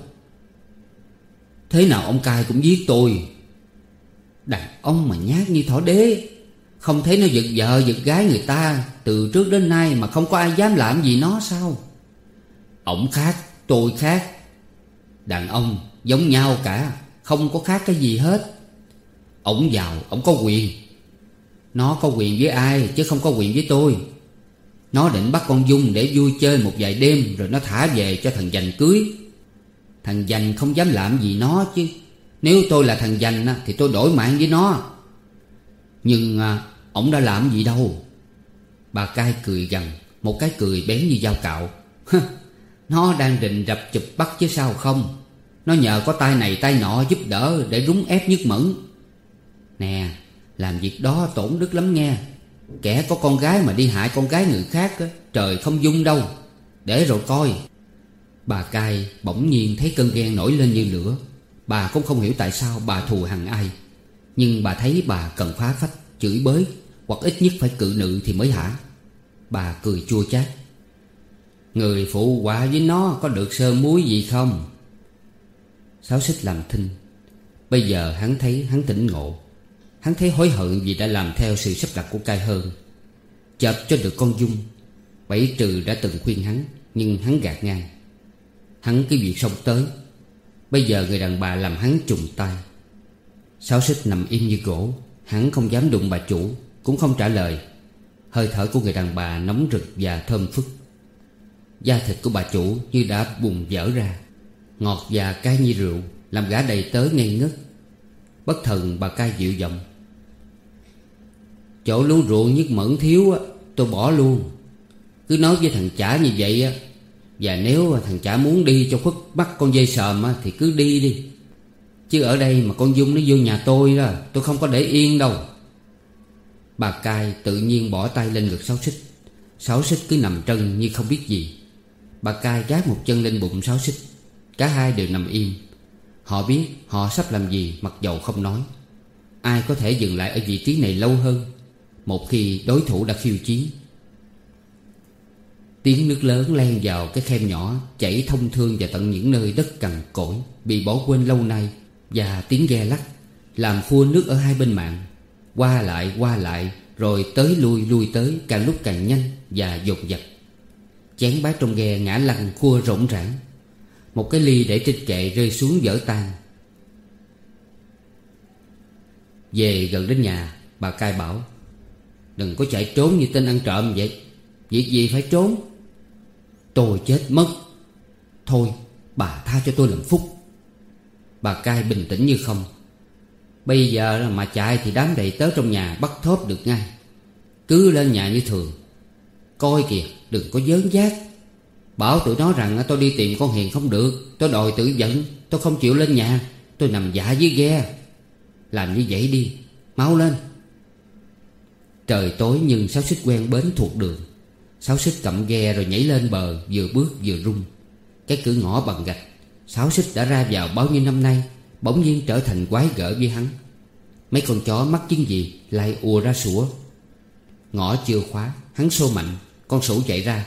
Thế nào ông Cai cũng giết tôi. Đàn ông mà nhát như thỏ đế. Không thấy nó giật vợ giật gái người ta từ trước đến nay mà không có ai dám làm gì nó sao? Ổng khác, tôi khác. Đàn ông giống nhau cả, không có khác cái gì hết. Ổng giàu, ổng có quyền. Nó có quyền với ai chứ không có quyền với tôi. Nó định bắt con Dung để vui chơi một vài đêm, rồi nó thả về cho thằng Dành cưới. Thằng Dành không dám làm gì nó chứ. Nếu tôi là thằng Dành thì tôi đổi mạng với nó. Nhưng à, ổng đã làm gì đâu. Bà Cai cười gằn, một cái cười bén như dao cạo. Nó đang định rập chụp bắt chứ sao không. Nó nhờ có tay này tay nọ giúp đỡ để rúng ép Nhất Mẫn. Nè, làm việc đó tổn đức lắm nghe. Kẻ có con gái mà đi hại con gái người khác, trời không dung đâu. Để rồi coi. Bà Cai bỗng nhiên thấy cơn ghen nổi lên như lửa. Bà cũng không hiểu tại sao bà thù hằn ai. Nhưng bà thấy bà cần phá phách, chửi bới, hoặc ít nhất phải cự nữ thì mới hả. Bà cười chua chát: người phụ họa với nó có được sơ muối gì không? Sáu Xích làm thinh. Bây giờ hắn thấy hắn tỉnh ngộ. Hắn thấy hối hận vì đã làm theo sự sắp đặt của Cai Hơn. Chợp cho được con Dung. Bảy Trừ đã từng khuyên hắn, nhưng hắn gạt ngang. Hắn cứ việc xông tới. Bây giờ người đàn bà làm hắn trùng tay. Sáu Xích nằm im như gỗ. Hắn không dám đụng bà chủ, cũng không trả lời. Hơi thở của người đàn bà nóng rực và thơm phức. Da thịt của bà chủ như đã bùng vỡ ra, ngọt và cay như rượu, làm gã đầy tớ ngây ngất. Bất thần bà Cai dịu giọng: chỗ lúa ruộng Nhất Mẫn thiếu tôi bỏ luôn. Cứ nói với thằng Chả như vậy á. Và nếu thằng Chả muốn đi cho khuất bắt con dê sòm thì cứ đi đi. Chứ ở đây mà con Dung nó vô nhà tôi đó, tôi không có để yên đâu. Bà Cai tự nhiên bỏ tay lên ngực Sáu Xích. Sáu Xích cứ nằm trân như không biết gì. Bà Cai gác một chân lên bụng Sáu Xích. Cả hai đều nằm im. Họ biết họ sắp làm gì mặc dầu không nói. Ai có thể dừng lại ở vị trí này lâu hơn một khi đối thủ đã khiêu chiến. Tiếng nước lớn len vào cái khem nhỏ, chảy thông thương vào tận những nơi đất cằn cỗi bị bỏ quên lâu nay. Và tiếng ghe lắc làm phua nước ở hai bên mạn, qua lại qua lại, rồi tới lui lui tới, càng lúc càng nhanh và dồn dập. Chén bát trong ghe ngã lăn khua rỗng rãng. Một cái ly để trên kệ rơi xuống vỡ tan. Về gần đến nhà, bà Cai bảo: đừng có chạy trốn như tên ăn trộm vậy. Việc gì phải trốn? Tôi chết mất. Thôi bà tha cho tôi làm phúc. Bà Cai bình tĩnh như không. Bây giờ mà chạy thì đám đầy tớ trong nhà bắt thóp được ngay. Cứ lên nhà như thường. Coi kìa, đừng có dớn giác. Bảo tụi nó rằng tôi đi tìm con Hiền không được. Tôi đòi tự giận. Tôi không chịu lên nhà. Tôi nằm dạ dưới ghe. Làm như vậy đi, mau lên. Trời tối nhưng Sáu Xích quen bến thuộc đường. Sáu Xích cầm ghe rồi nhảy lên bờ, vừa bước vừa rung. Cái cửa ngõ bằng gạch Sáu Xích đã ra vào bao nhiêu năm nay bỗng nhiên trở thành quái gở với hắn. Mấy con chó mắc chứng gì lại ùa ra sủa. Ngõ chưa khóa, hắn xô mạnh. Con sủ chạy ra.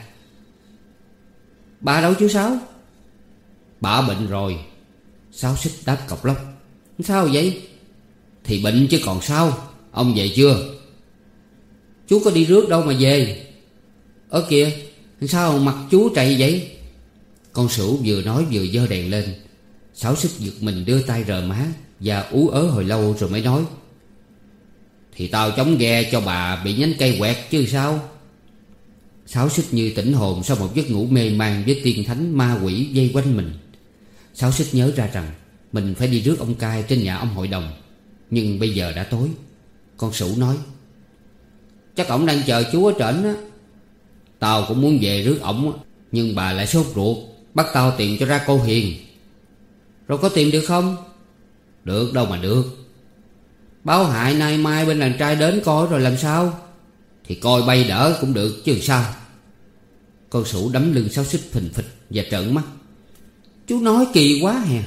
Bà đâu chú Sáu? Bà bệnh rồi. Sáu Xích đáp cọc lóc. Sao vậy? Thì bệnh chứ còn sao. Ông về chưa? Chú có đi rước đâu mà về. Ở kìa, sao mặt chú chạy vậy? Con Sửu vừa nói vừa giơ đèn lên. Sáu Xích giật mình đưa tay rờ má và ú ớ hồi lâu rồi mới nói: Thì tao chống ghe cho bà bị nhánh cây quẹt chứ sao. Sáu Xích như tỉnh hồn sau một giấc ngủ mê man với tiên thánh ma quỷ vây quanh mình. Sáu Xích nhớ ra rằng mình phải đi rước ông cai trên nhà ông hội đồng. Nhưng bây giờ đã tối. Con Sửu nói: Chắc ổng đang chờ chú ở trển á. Tao cũng muốn về rước ổng, nhưng bà lại sốt ruột bắt tao tìm cho ra cô Hiền. Rồi có tìm được không? Được đâu mà được. Báo hại nay mai bên đàn trai đến coi rồi làm sao? Thì coi bay đỡ cũng được chứ sao. Con Sửu đấm lưng Sáu Xích phình phịch và trợn mắt: Chú nói kỳ quá hè.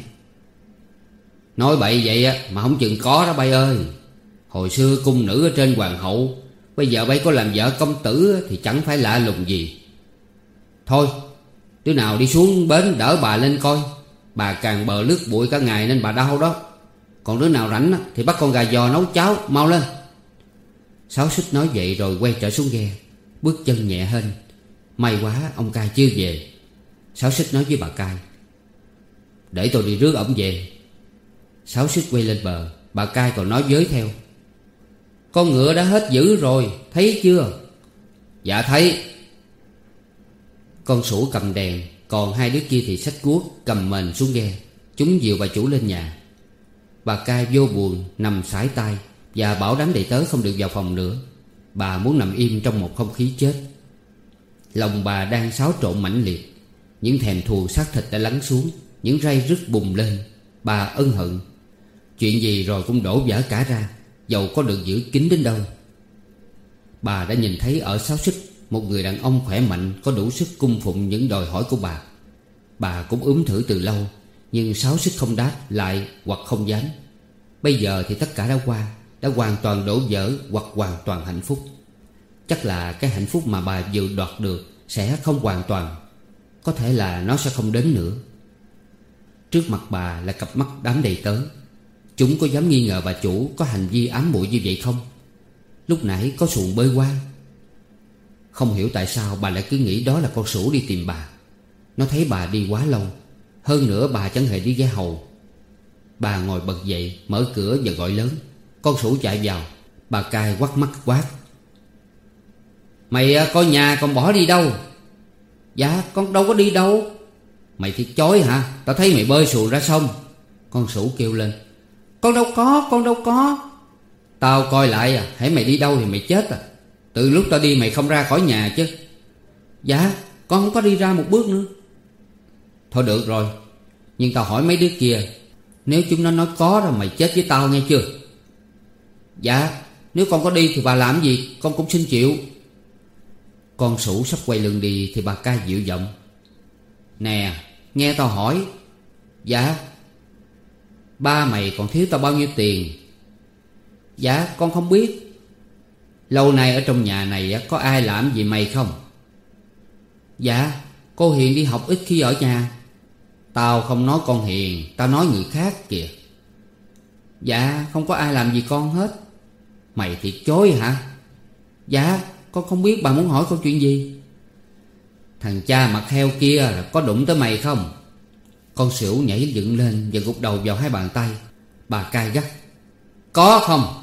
Nói bậy vậy á mà không chừng có đó bay ơi. Hồi xưa cung nữ ở trên hoàng hậu, bây giờ bay có làm vợ công tử thì chẳng phải lạ lùng gì. Thôi, đứa nào đi xuống bến đỡ bà lên coi. Bà càng bờ lướt bụi cả ngày nên bà đau đó. Còn đứa nào rảnh thì bắt con gà giò nấu cháo, mau lên. Sáu Xích nói vậy rồi quay trở xuống ghe, bước chân nhẹ hên. May quá ông cai chưa về. Sáu Xích nói với bà cai: Để tôi đi rước ổng về. Sáu Xích quay lên bờ. Bà cai còn nói với theo: Con ngựa đã hết dữ rồi, thấy chưa? Dạ thấy. Con Sửu cầm đèn, còn hai đứa kia thì xách cuốc cầm mền xuống ghe. Chúng dìu bà chủ lên nhà. Bà cai vô buồn nằm sải tay và bảo đám đầy tớ không được vào phòng nữa. Bà muốn nằm im trong một không khí chết. Lòng bà đang xáo trộn mãnh liệt. Những thèm thuồng xác thịt đã lắng xuống, những ray rứt bùng lên. Bà ân hận. Chuyện gì rồi cũng đổ vỡ cả ra, dầu có được giữ kín đến đâu. Bà đã nhìn thấy ở Sáu Xích một người đàn ông khỏe mạnh, có đủ sức cung phụng những đòi hỏi của bà. Bà cũng ướm thử từ lâu, nhưng Sáu Xích không đáp lại hoặc không dám. Bây giờ thì tất cả đã qua, đã hoàn toàn đổ vỡ hoặc hoàn toàn hạnh phúc. Chắc là cái hạnh phúc mà bà vừa đoạt được sẽ không hoàn toàn. Có thể là nó sẽ không đến nữa. Trước mặt bà là cặp mắt đám đầy tớ. Chúng có dám nghi ngờ bà chủ có hành vi ám muội như vậy không? Lúc nãy có xuồng bơi qua. Không hiểu tại sao bà lại cứ nghĩ đó là con Sửu đi tìm bà. Nó thấy bà đi quá lâu. Hơn nữa bà chẳng hề đi ghe hầu. Bà ngồi bật dậy, mở cửa và gọi lớn. Con Sửu chạy vào. Bà cai quắt mắt quát: Mày có nhà còn bỏ đi đâu? Dạ con đâu có đi đâu. Mày thì chối hả? Tao thấy mày bơi xuồng ra sông. Con Sửu kêu lên: Con đâu có, con đâu có. Tao coi lại à, hễ mày đi đâu thì mày chết à. Từ lúc tao đi mày không ra khỏi nhà chứ. Dạ con không có đi ra một bước nữa. Thôi được rồi, nhưng tao hỏi mấy đứa kia, nếu chúng nó nói có rồi mày chết với tao nghe chưa? Dạ nếu con có đi thì bà làm gì con cũng xin chịu. Con Sửu sắp quay lưng đi thì bà cai dịu giọng: Nè nghe tao hỏi. Dạ. Ba mày còn thiếu tao bao nhiêu tiền? Dạ con không biết. Lâu nay ở trong nhà này có ai làm gì mày không? Dạ cô Hiền đi học ít khi ở nhà. Tao không nói con Hiền, tao nói người khác kìa. Dạ không có ai làm gì con hết. Mày thì chối hả? Dạ con không biết bà muốn hỏi con chuyện gì. Thằng cha mặt heo kia có đụng tới mày không? Con Sửu nhảy dựng lên và gục đầu vào hai bàn tay. Bà cai gắt: Có không?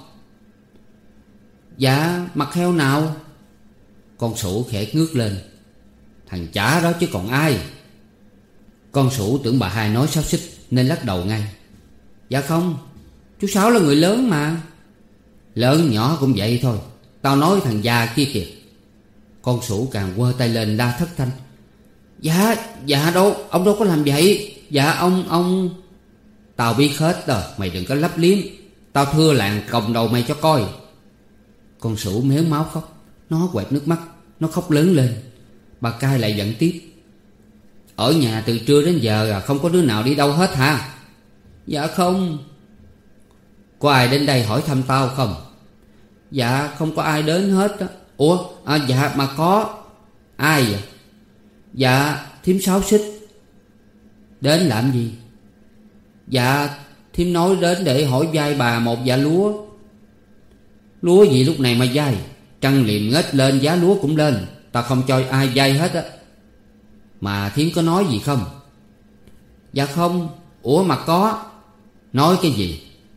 Dạ mặt heo nào? Con Sửu khẽ ngước lên: Thằng chả đó chứ còn ai. Con Sửu tưởng bà hai nói Sáu Xích nên lắc đầu ngay: Dạ không, chú Sáu là người lớn mà. Lớn nhỏ cũng vậy thôi. Tao nói thằng già kia kìa. Con Sửu càng quơ tay lên la thất thanh: Dạ, dạ đâu, ông đâu có làm vậy. Dạ ông, ông... Tao biết hết rồi, mày đừng có lấp liếm. Tao thưa làng còng đầu mày cho coi. Con Sửu méo máu khóc. Nó quẹt nước mắt, nó khóc lớn lên. Bà cai lại giận tiếp: Ở nhà từ trưa đến giờ à, không có đứa nào đi đâu hết hả? Dạ không. Có ai đến đây hỏi thăm tao không? Dạ không có ai đến hết á. Ủa à, dạ mà có. Ai vậy? Dạ thím Sáu Xích. Đến làm gì? Dạ thím nói đến để hỏi vay bà một vạ lúa. Lúa gì lúc này mà vay? Trăng liềm ngết lên giá lúa cũng lên. Tao không cho ai vay hết á. Mà thím có nói gì không? Dạ không. Ủa mà có. Nói cái gì?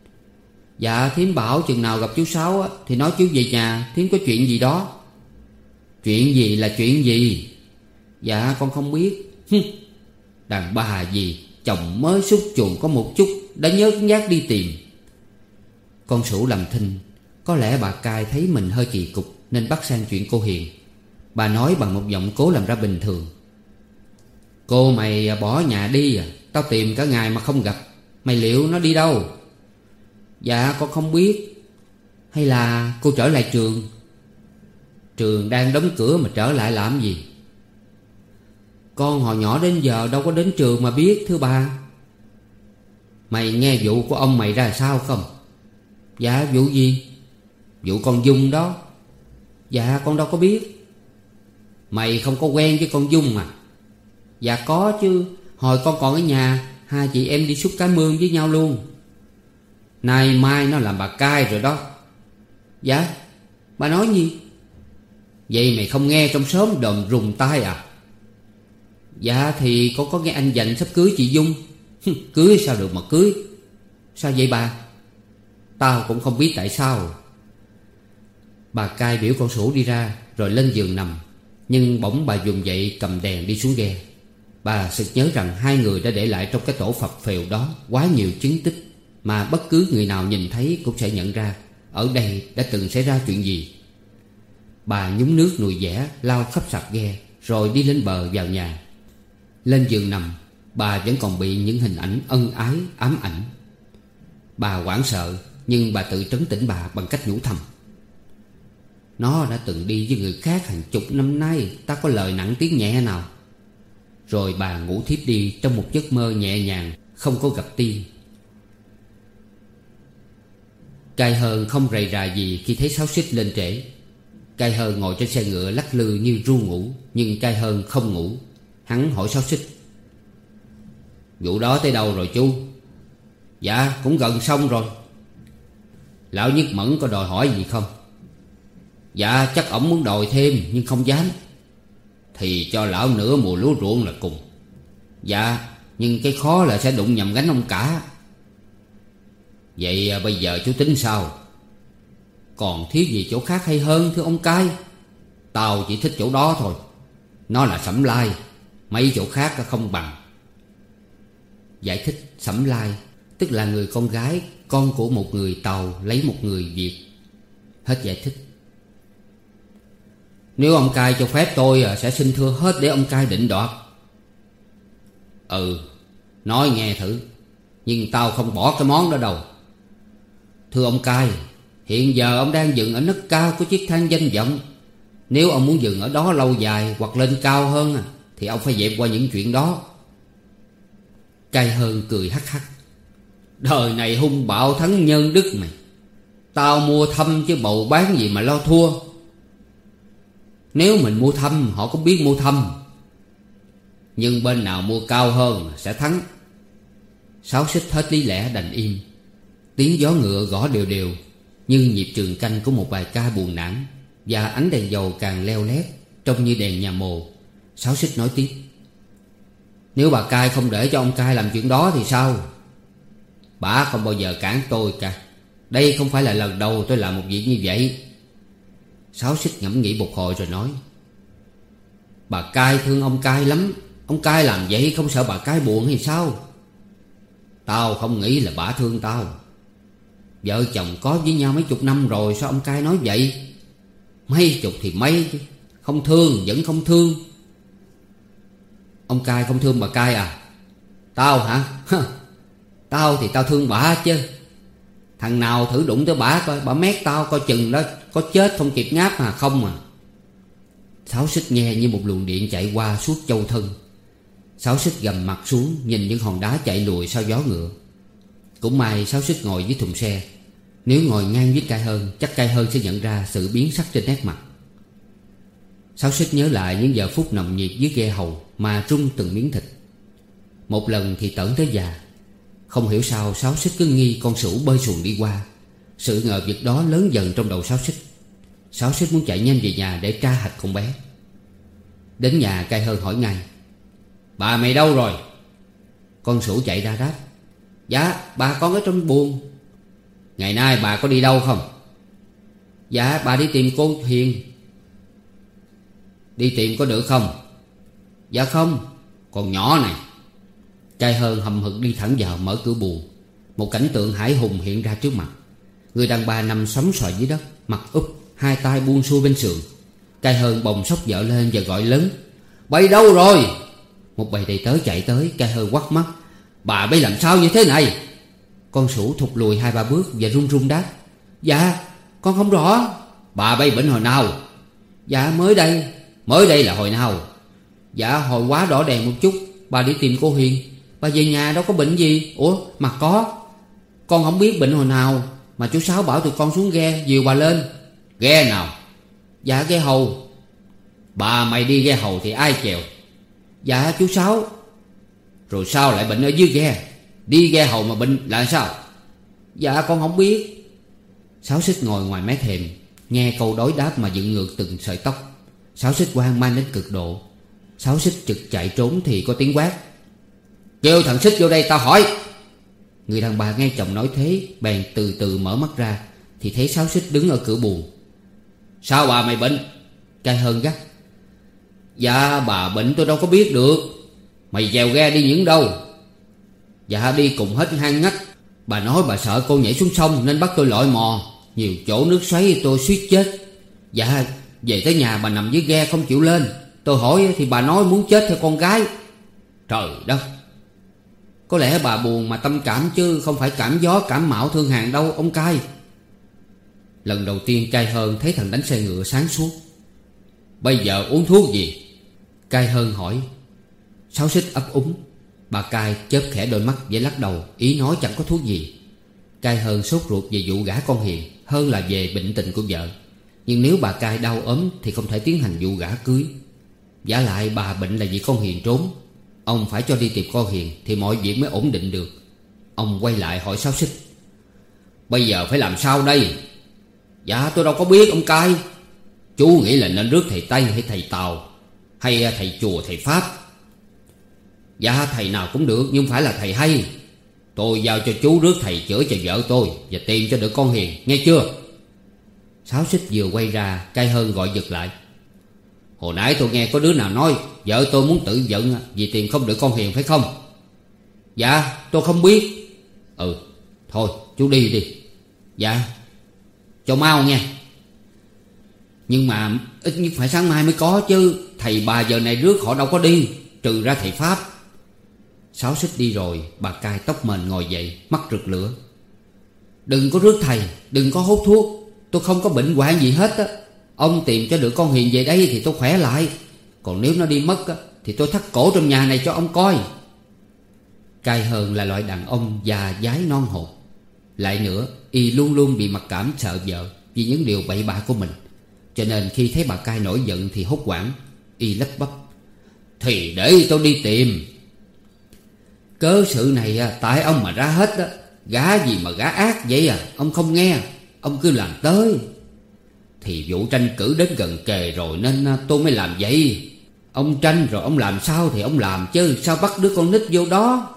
Dạ thím bảo chừng nào gặp chú Sáu á, thì nói chú về nhà, thím có chuyện gì đó. Chuyện gì là chuyện gì? Dạ con không biết. Đàn bà gì, chồng mới xúc chuồng có một chút đã nhớ nhác đi tìm. Con Sửu làm thinh. Có lẽ bà Cai thấy mình hơi kỳ cục nên bắt sang chuyện cô Hiền. Bà nói bằng một giọng cố làm ra bình thường. Cô mày bỏ nhà đi à? Tao tìm cả ngày mà không gặp. Mày liệu nó đi đâu? Dạ con không biết. Hay là cô trở lại trường? Trường đang đóng cửa mà trở lại làm gì? Con hồi nhỏ đến giờ đâu có đến trường mà biết thưa bà. Mày nghe vụ của ông mày ra sao không? Dạ vụ gì? Vụ con Dung đó. Dạ con đâu có biết. Mày không có quen với con Dung à? Dạ có chứ. Hồi con còn ở nhà, hai chị em đi xúc cá mương với nhau luôn. Nay mai nó làm bà Cai rồi đó. Dạ? Bà nói gì? Vậy mày không nghe trong xóm đồn rùng tai à? Dạ thì con có nghe anh Dành sắp cưới chị Dung. Cưới sao được mà cưới? Sao vậy bà? Tao cũng không biết tại sao. Bà Cai biểu con Sửu đi ra rồi lên giường nằm. Nhưng bỗng bà dùng dậy cầm đèn đi xuống ghe. Bà sực nhớ rằng hai người đã để lại trong cái tổ phập phều đó quá nhiều chứng tích mà bất cứ người nào nhìn thấy cũng sẽ nhận ra ở đây đã từng xảy ra chuyện gì. Bà nhúng nước nùi dẻ lau khắp sạch ghe rồi đi lên bờ vào nhà. Lên giường nằm, bà vẫn còn bị những hình ảnh ân ái ám ảnh. Bà hoảng sợ, nhưng bà tự trấn tĩnh bà bằng cách nhủ thầm: nó đã từng đi với người khác hàng chục năm nay, ta có lời nặng tiếng nhẹ nào. Rồi bà ngủ thiếp đi trong một giấc mơ nhẹ nhàng, không có gặp tiên. Cai Hơn không rầy rà gì khi thấy Sáu Xích lên trễ. Cai Hơn ngồi trên xe ngựa lắc lư như ru ngủ. Nhưng Cai Hơn không ngủ. Hắn hỏi Sáu Xích: vụ đó tới đâu rồi chú? Dạ cũng gần xong rồi. Lão Nhất Mẫn có đòi hỏi gì không? Dạ chắc ổng muốn đòi thêm nhưng không dám. Thì cho lão nửa mùa lúa ruộng là cùng. Dạ nhưng cái khó là sẽ đụng nhầm gánh ông cả. Vậy bây giờ chú tính sao? Còn thiếu gì chỗ khác hay hơn thưa ông Cai? Tao chỉ thích chỗ đó thôi. Nó là Sẩm Lai, mấy chỗ khác không bằng. Giải thích Sẩm Lai tức là người con gái, con của một người Tàu lấy một người Việt. Hết giải thích. Nếu ông Cai cho phép tôi sẽ xin thưa hết để ông Cai định đoạt. Ừ, nói nghe thử. Nhưng tao không bỏ cái món đó đâu. Thưa ông Cai, hiện giờ ông đang dừng ở nấc cao của chiếc thang danh vọng. Nếu ông muốn dừng ở đó lâu dài hoặc lên cao hơn thì ông phải dẹp qua những chuyện đó. Cai Hơn cười hắc hắc: đời này hung bạo thắng nhân đức mày. Tao mua thăm chứ bầu bán gì mà lo thua. Nếu mình mua thăm họ cũng biết mua thăm. Nhưng bên nào mua cao hơn sẽ thắng. Sáu Xích hết lý lẽ đành im. Tiếng gió ngựa gõ đều đều như nhịp trường canh của một bài ca buồn nản. Và ánh đèn dầu càng leo lét trông như đèn nhà mồ. Sáu Xích nói tiếp: nếu bà Cai không để cho ông Cai làm chuyện đó thì sao? Bà không bao giờ cản tôi cả. Đây không phải là lần đầu tôi làm một việc như vậy. Sáu Xích ngẫm nghĩ một hồi rồi nói: bà Cai thương ông Cai lắm. Ông Cai làm vậy không sợ bà Cai buồn hay sao? Tao không nghĩ là bà thương tao. Vợ chồng có với nhau mấy chục năm rồi, sao ông Cai nói vậy? Mấy chục thì mấy chứ, không thương vẫn không thương. Ông Cai không thương bà Cai à? Tao hả? Tao thì tao thương bả chứ. Thằng nào thử đụng tới bả coi, bả mét tao coi chừng đó có chết không kịp ngáp mà không à. Sáu Xích nghe như một luồng điện chạy qua suốt châu thân. Sáu Xích gầm mặt xuống nhìn những hòn đá chạy lùi sau gió ngựa. Cũng may Sáu Xích ngồi dưới thùng xe. Nếu ngồi ngang với Cai Hơn, chắc Cai Hơn sẽ nhận ra sự biến sắc trên nét mặt. Sáu Xích nhớ lại những giờ phút nồng nhiệt dưới ghe hầu mà rung từng miếng thịt. Một lần thì tởn tới già. Không hiểu sao Sáu Xích cứ nghi con Sửu bơi xuồng đi qua. Sự ngờ vực đó lớn dần trong đầu Sáu Xích. Sáu Xích muốn chạy nhanh về nhà để tra hạch con bé. Đến nhà Cai Hơn hỏi ngay: Bà mày đâu rồi? Con Sửu chạy ra đáp: Dạ bà con ở trong buồng. Ngày nay bà có đi đâu không? Dạ bà đi tìm cô Hiền. Đi tìm có được không? Dạ không. Con nhỏ này. Trai Hơn hậm hực đi thẳng vào mở cửa buồng. Một cảnh tượng hãi hùng hiện ra trước mặt. Người đàn bà nằm xoắn xoài dưới đất, mặt úp, hai tay buông xuôi bên sườn. Trai Hơn bồng xốc vợ lên và gọi lớn: Bay đâu rồi? Một bầy đầy tớ chạy tới. Trai Hơn quắt mắt: Bà bay làm sao như thế này? Con Sửu thụt lùi hai ba bước và run run đáp: Dạ con không rõ. Bà bay bệnh hồi nào? Dạ mới đây. Mới đây là hồi nào? Dạ hồi quá đỏ đèn một chút. Bà đi tìm cô Hiền. Bà về nhà đâu có bệnh gì. Ủa mà có. Con không biết bệnh hồi nào, mà chú Sáu bảo tụi con xuống ghe dìu bà lên. Ghe nào? Dạ ghe Hầu. Bà mày đi ghe Hầu thì ai chèo? Dạ chú Sáu. Rồi sao lại bệnh ở dưới ghe? Đi ghe Hầu mà bệnh là sao? Dạ con không biết. Sáu Xích ngồi ngoài mé thềm, nghe câu đối đáp mà dựng ngược từng sợi tóc. Sáu Xích hoang mang đến cực độ. Sáu Xích trực chạy trốn thì có tiếng quát: Kêu thằng Xích vô đây tao hỏi. Người đàn bà nghe chồng nói thế, bèn từ từ mở mắt ra thì thấy Sáu Xích đứng ở cửa buồng. Sao bà mày bệnh? Trai Hơn gắt: Dạ bà bệnh tôi đâu có biết được. Mày chèo ghe đi những đâu? Dạ đi cùng hết hang ngách. Bà nói bà sợ cô nhảy xuống sông nên bắt tôi lội mò. Nhiều chỗ nước xoáy tôi suýt chết. Dạ về tới nhà bà nằm dưới ghe không chịu lên. Tôi hỏi thì bà nói muốn chết theo con gái. Trời đất. Có lẽ bà buồn mà tâm cảm chứ không phải cảm gió cảm mạo thương hàng đâu ông cai. Lần đầu tiên Trai Hơn thấy thằng đánh xe ngựa sáng suốt. Bây giờ uống thuốc gì? Trai Hơn hỏi. Sáu Xích ấp úng. Bà Cai chớp khẽ đôi mắt với lắc đầu, ý nói chẳng có thuốc gì. Trai Hơn sốt ruột về vụ gả con Hiền hơn là về bệnh tình của vợ. Nhưng nếu bà Cai đau ốm thì không thể tiến hành vụ gả cưới. Vả lại bà bệnh là vì con Hiền trốn. Ông phải cho đi tìm con Hiền thì mọi việc mới ổn định được. Ông quay lại hỏi Sáu Xích: Bây giờ phải làm sao đây? Dạ tôi đâu có biết ông Cai. Chú nghĩ là nên rước thầy Tây hay thầy Tàu, hay thầy chùa thầy Pháp? Dạ thầy nào cũng được, nhưng phải là thầy hay. Tôi giao cho chú rước thầy chữa cho vợ tôi và tìm cho được con Hiền, nghe chưa? Sáu Xích vừa quay ra, Trai Hơn gọi giật lại: Hồi nãy tôi nghe có đứa nào nói vợ tôi muốn tự giận vì tìm không được con Hiền phải không? Dạ tôi không biết. Ừ thôi chú đi đi. Dạ cho mau nha. Nhưng mà ít nhất phải sáng mai mới có chứ. Thầy bà giờ này rước họ đâu có đi, trừ ra thầy Pháp. Sáu Xích đi rồi, bà Cai tóc mền ngồi dậy, mắt rực lửa. Đừng có rước thầy, đừng có hút thuốc. Tôi không có bệnh hoạn gì hết á. Ông tìm cho được con Hiền về đây thì tôi khỏe lại. Còn nếu nó đi mất á, thì tôi thắt cổ trong nhà này cho ông coi. Trai Hơn là loại đàn ông già dái non hột. Lại nữa, y luôn luôn bị mặc cảm sợ vợ vì những điều bậy bạ của mình. Cho nên khi thấy bà Cai nổi giận thì hốt hoảng. Y lắp bắp: Thì để tôi đi tìm. Cớ sự này tại ông mà ra hết á. Gã gì mà gã ác vậy à? Ông không nghe, ông cứ làm tới. Thì vụ tranh cử đến gần kề rồi nên tôi mới làm vậy. Ông tranh rồi ông làm sao thì ông làm, chứ sao bắt đứa con nít vô đó.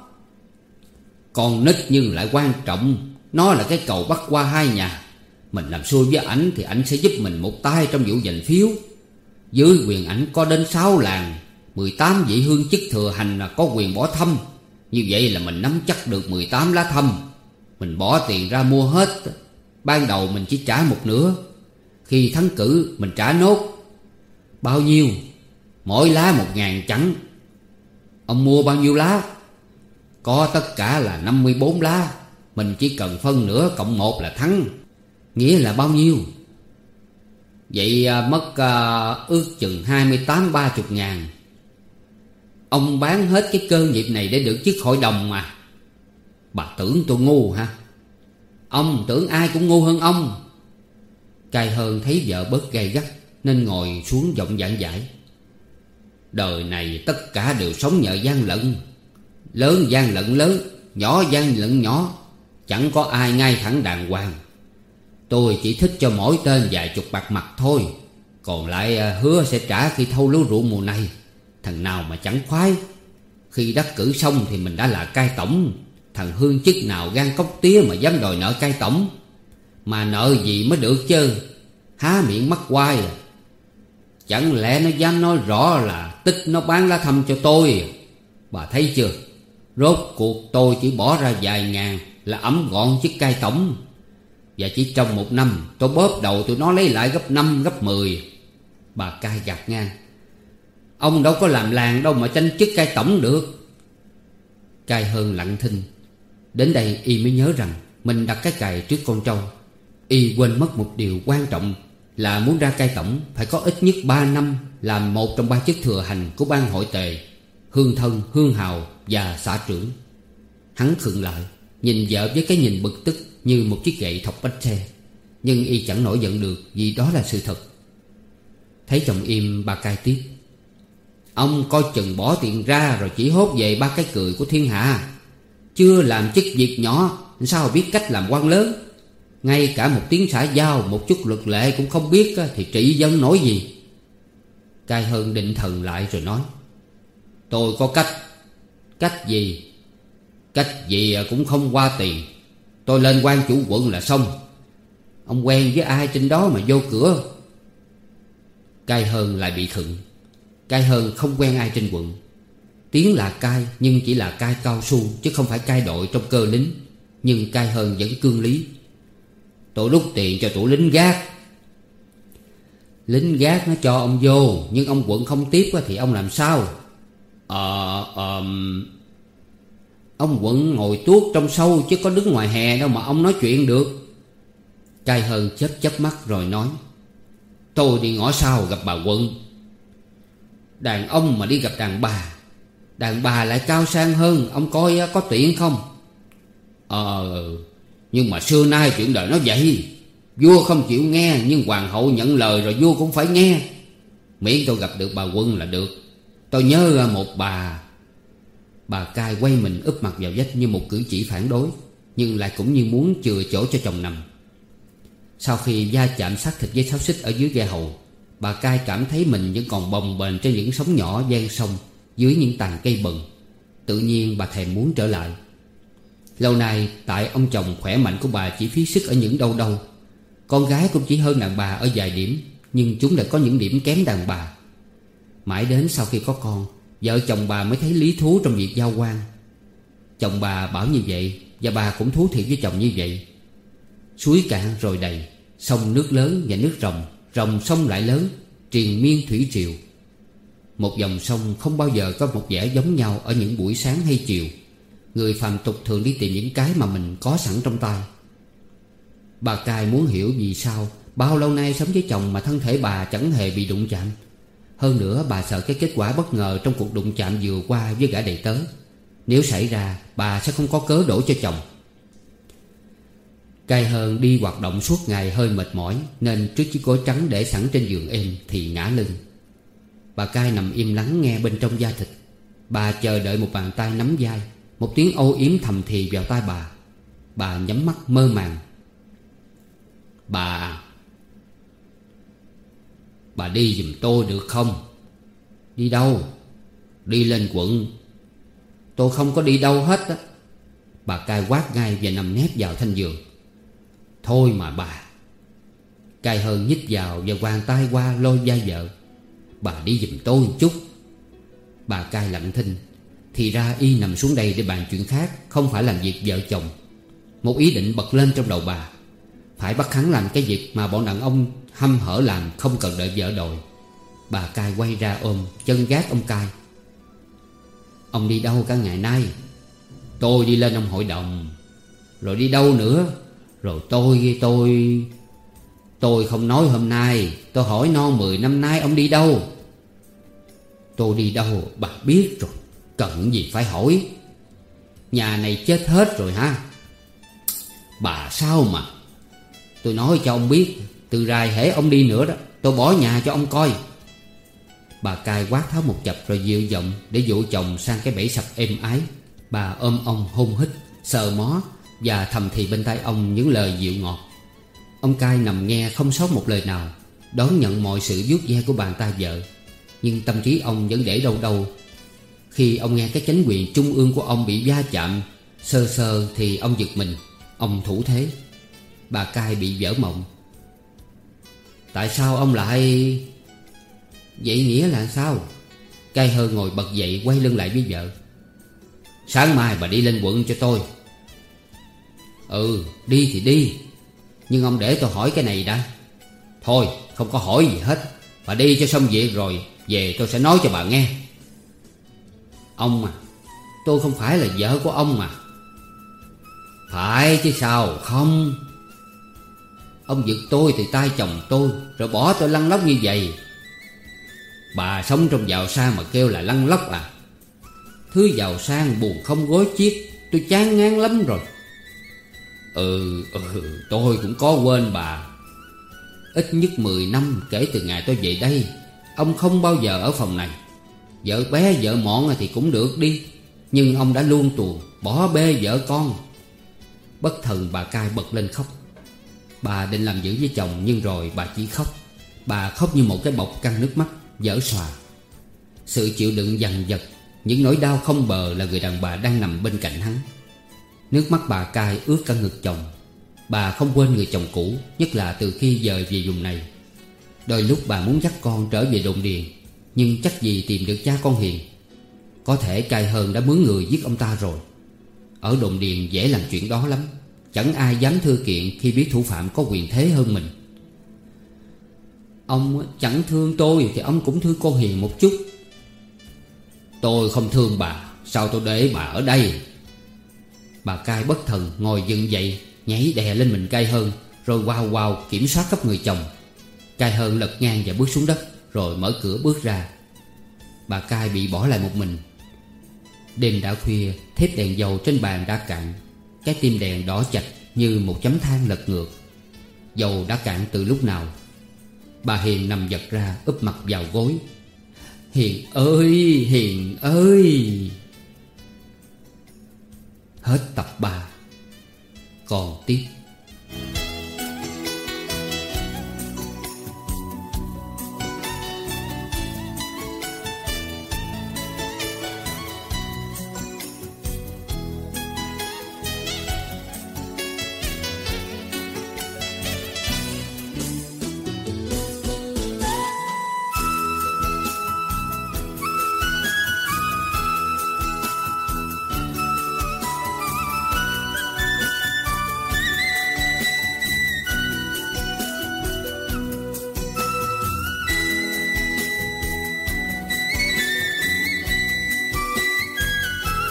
Con nít nhưng lại quan trọng. Nó là cái cầu bắt qua hai nhà. Mình làm xui với ảnh thì ảnh sẽ giúp mình một tay trong vụ giành phiếu. Dưới quyền ảnh có đến sáu làng, mười tám vị hương chức thừa hành là có quyền bỏ thăm. Như vậy là mình nắm chắc được mười tám lá thăm. Mình bỏ tiền ra mua hết. Ban đầu mình chỉ trả một nửa. Khi thắng cử mình trả nốt. Bao nhiêu? Mỗi lá một ngàn chẳng. Ông mua bao nhiêu lá? Có tất cả là năm mươi bốn lá. Mình chỉ cần phân nửa cộng một là thắng. Nghĩa là bao nhiêu? Vậy à, mất à, ước chừng hai mươi tám ba chục ngàn. Ông bán hết cái cơ nghiệp này để được chức hội đồng mà. Bà tưởng tôi ngu hả? Ông tưởng ai cũng ngu hơn ông. Trai Hơn thấy vợ bớt gay gắt nên ngồi xuống giọng giảng giải: Đời này tất cả đều sống nhờ gian lận. Lớn gian lận lớn, nhỏ gian lận nhỏ. Chẳng có ai ngay thẳng đàng hoàng. Tôi chỉ thích cho mỗi tên vài chục bạc mặt thôi. Còn lại hứa sẽ trả khi thâu lúa ruộng mùa này. Thằng nào mà chẳng khoái. Khi đắc cử xong thì mình đã là cai tổng. Thằng hương chức nào gan cốc tía mà dám đòi nợ cai tổng. Mà nợ gì mới được chứ. Há miệng mắc hoài à. Chẳng lẽ nó dám nói rõ là Tích nó bán lá thăm cho tôi. Bà thấy chưa, rốt cuộc tôi chỉ bỏ ra vài ngàn là ẵm gọn chức cai tổng. Và chỉ trong một năm tôi bóp đầu tụi nó lấy lại gấp năm gấp mười. Bà cai gạt ngang: ông đâu có làm làng đâu mà tranh chức cai tổng được. Cai Hơn lặng thinh. Đến đây y mới nhớ rằng mình đặt cái cày trước con trâu. Y quên mất một điều quan trọng là muốn ra cai tổng phải có ít nhất ba năm làm một trong ba chức thừa hành của ban hội tề: hương thân, hương hào và xã trưởng. Hắn khựng lại, nhìn vợ với cái nhìn bực tức như một chiếc gậy thọc bánh xe. Nhưng y chẳng nổi giận được vì đó là sự thật. Thấy chồng im, bà cai tiếp: ông coi chừng bỏ tiền ra rồi chỉ hốt về ba cái cười của thiên hạ. Chưa làm chức việc nhỏ sao biết cách làm quan lớn. Ngay cả một tiếng xã giao, một chút luật lệ cũng không biết thì trị dân nổi gì. Cai Hơn định thần lại rồi nói: tôi có cách. Cách gì? Cách gì cũng không qua tiền. Tôi lên quan chủ quận là xong. Ông quen với ai trên đó mà vô cửa? Cai Hơn lại bị khựng. Cai Hơn không quen ai trên quận. Tiếng là cai nhưng chỉ là cai cao su, chứ không phải cai đội trong cơ lính. Nhưng Cai Hơn vẫn cương lý: tôi đút tiền cho tụi lính gác. Lính gác nó cho ông vô, nhưng ông quận không tiếp thì ông làm sao? Ờ ờ Ông quận ngồi tuốt trong sâu chứ có đứng ngoài hè đâu mà ông nói chuyện được. Cai Hơn chớp chớp mắt rồi nói: tôi đi ngõ sau gặp bà quận. Đàn ông mà đi gặp đàn bà, đàn bà lại cao sang hơn, ông coi có tiện không? Ờ Nhưng mà xưa nay chuyện đời nó vậy. Vua không chịu nghe, nhưng hoàng hậu nhận lời rồi vua cũng phải nghe. Miễn tôi gặp được bà quận là được. Tôi nhớ một bà. Bà cai quay mình úp mặt vào vách như một cử chỉ phản đối, nhưng lại cũng như muốn chừa chỗ cho chồng nằm. Sau khi va chạm xác thịt với xáo xích ở dưới ghe hầu, bà cai cảm thấy mình vẫn còn bồng bềnh trên những sóng nhỏ ven sông, dưới những tàn cây bần. Tự nhiên bà thèm muốn trở lại. Lâu nay tại ông chồng khỏe mạnh của bà chỉ phí sức ở những đâu đâu. Con gái cũng chỉ hơn đàn bà ở vài điểm, nhưng chúng lại có những điểm kém đàn bà. Mãi đến sau khi có con, vợ chồng bà mới thấy lý thú trong việc giao quan. Chồng bà bảo như vậy, và bà cũng thú thiệt với chồng như vậy. Suối cạn rồi đầy, sông nước lớn và nước ròng, ròng sông lại lớn, triền miên thủy triều. Một dòng sông không bao giờ có một vẻ giống nhau ở những buổi sáng hay chiều. Người phàm tục thường đi tìm những cái mà mình có sẵn trong tay. Bà cai muốn hiểu vì sao bao lâu nay sống với chồng mà thân thể bà chẳng hề bị đụng chạm. Hơn nữa bà sợ cái kết quả bất ngờ trong cuộc đụng chạm vừa qua với gã đầy tớ. Nếu xảy ra, bà sẽ không có cớ đổ cho chồng. Cai Hơn đi hoạt động suốt ngày hơi mệt mỏi, nên trước chiếc gối trắng để sẵn trên giường êm thì ngã lưng. Bà cai nằm im lắng nghe bên trong da thịt. Bà chờ đợi một bàn tay nắm vai, một tiếng âu yếm thầm thì vào tai bà. Bà nhắm mắt mơ màng. Bà Bà đi giùm tôi được không? Đi đâu? Đi lên quận. Tôi không có đi đâu hết á. Bà cai quát ngay và nằm nép vào thanh giường. Thôi mà bà. Cai Hơn nhích vào và quàng tay qua lôi vai vợ. Bà đi giùm tôi một chút. Bà cai lặng thinh. Thì ra y nằm xuống đây để bàn chuyện khác, không phải làm việc vợ chồng. Một ý định bật lên trong đầu bà: phải bắt hắn làm cái việc mà bọn đàn ông hăm hở làm, không cần đợi vợ đòi. Bà cai quay ra ôm chân gác ông cai. Ông đi đâu cả ngày nay? Tôi đi lên ông hội đồng. Rồi đi đâu nữa? Rồi tôi tôi Tôi không nói hôm nay. Tôi hỏi non mười năm nay ông đi đâu? Tôi đi đâu bà biết rồi, cần gì phải hỏi. Nhà này chết hết rồi hả? Bà sao mà. Tôi nói cho ông biết, từ rày hễ ông đi nữa đó, tôi bỏ nhà cho ông coi. Bà cai quát tháo một chập rồi dịu giọng để dụ chồng sang cái bẫy sập êm ái. Bà ôm ông hôn hít, sờ mó và thầm thì bên tai ông những lời dịu ngọt. Ông cai nằm nghe không sót một lời nào, đón nhận mọi sự vuốt ve của bàn tay vợ. Nhưng tâm trí ông vẫn để đâu đâu. Khi ông nghe cái chánh quyền trung ương của ông bị va chạm sơ sơ thì ông giật mình. Ông thủ thế. Bà Cai bị vỡ mộng. Tại sao ông lại... Vậy nghĩa là sao? Cai Hơn ngồi bật dậy, quay lưng lại với vợ. Sáng mai bà đi lên quận cho tôi. Ừ, đi thì đi, nhưng ông để tôi hỏi cái này đã. Thôi, không có hỏi gì hết. Bà đi cho xong việc rồi về tôi sẽ nói cho bà nghe. Ông à, tôi không phải là vợ của ông mà. Phải chứ sao không. Ông giật tôi từ tay chồng tôi, rồi bỏ tôi lăn lóc như vậy. Bà sống trong giàu sang mà kêu là lăn lóc à? Thứ giàu sang buồn không gối chiếc, tôi chán ngán lắm rồi. Ừ, ừ, tôi cũng có quên bà. Ít nhất mười năm kể từ ngày tôi về đây, ông không bao giờ ở phòng này. Vợ bé vợ mọn thì cũng được đi, nhưng ông đã luôn tuồng bỏ bê vợ con. Bất thần bà Cai bật lên khóc. Bà định làm dữ với chồng, nhưng rồi bà chỉ khóc. Bà khóc như một cái bọc căng nước mắt vỡ xòa. Sự chịu đựng dằn vặt những nỗi đau không bờ là người đàn bà đang nằm bên cạnh hắn. Nước mắt bà Cai ướt cả ngực chồng. Bà không quên người chồng cũ, nhất là từ khi dời về vùng này. Đôi lúc bà muốn dắt con trở về đồn điền, nhưng chắc gì tìm được cha con Hiền. Có thể Cai Hơn đã mướn người giết ông ta rồi. Ở đồn điền dễ làm chuyện đó lắm. Chẳng ai dám thưa kiện khi biết thủ phạm có quyền thế hơn mình. Ông chẳng thương tôi thì ông cũng thương con Hiền một chút. Tôi không thương bà, sao tôi để bà ở đây? Bà Cai bất thần ngồi dựng dậy, nhảy đè lên mình Cai Hơn, rồi quào quào kiểm soát khắp người chồng. Cai Hơn lật ngang và bước xuống đất, rồi mở cửa bước ra. Bà Cai bị bỏ lại một mình. Đêm đã khuya, thép đèn dầu trên bàn đã cạn. Cái tim đèn đỏ chạch như một chấm than lật ngược. Dầu đã cạn từ lúc nào. Bà Hiền nằm giật ra, úp mặt vào gối. Hiền ơi, Hiền ơi. Hết tập ba. Còn tiếp.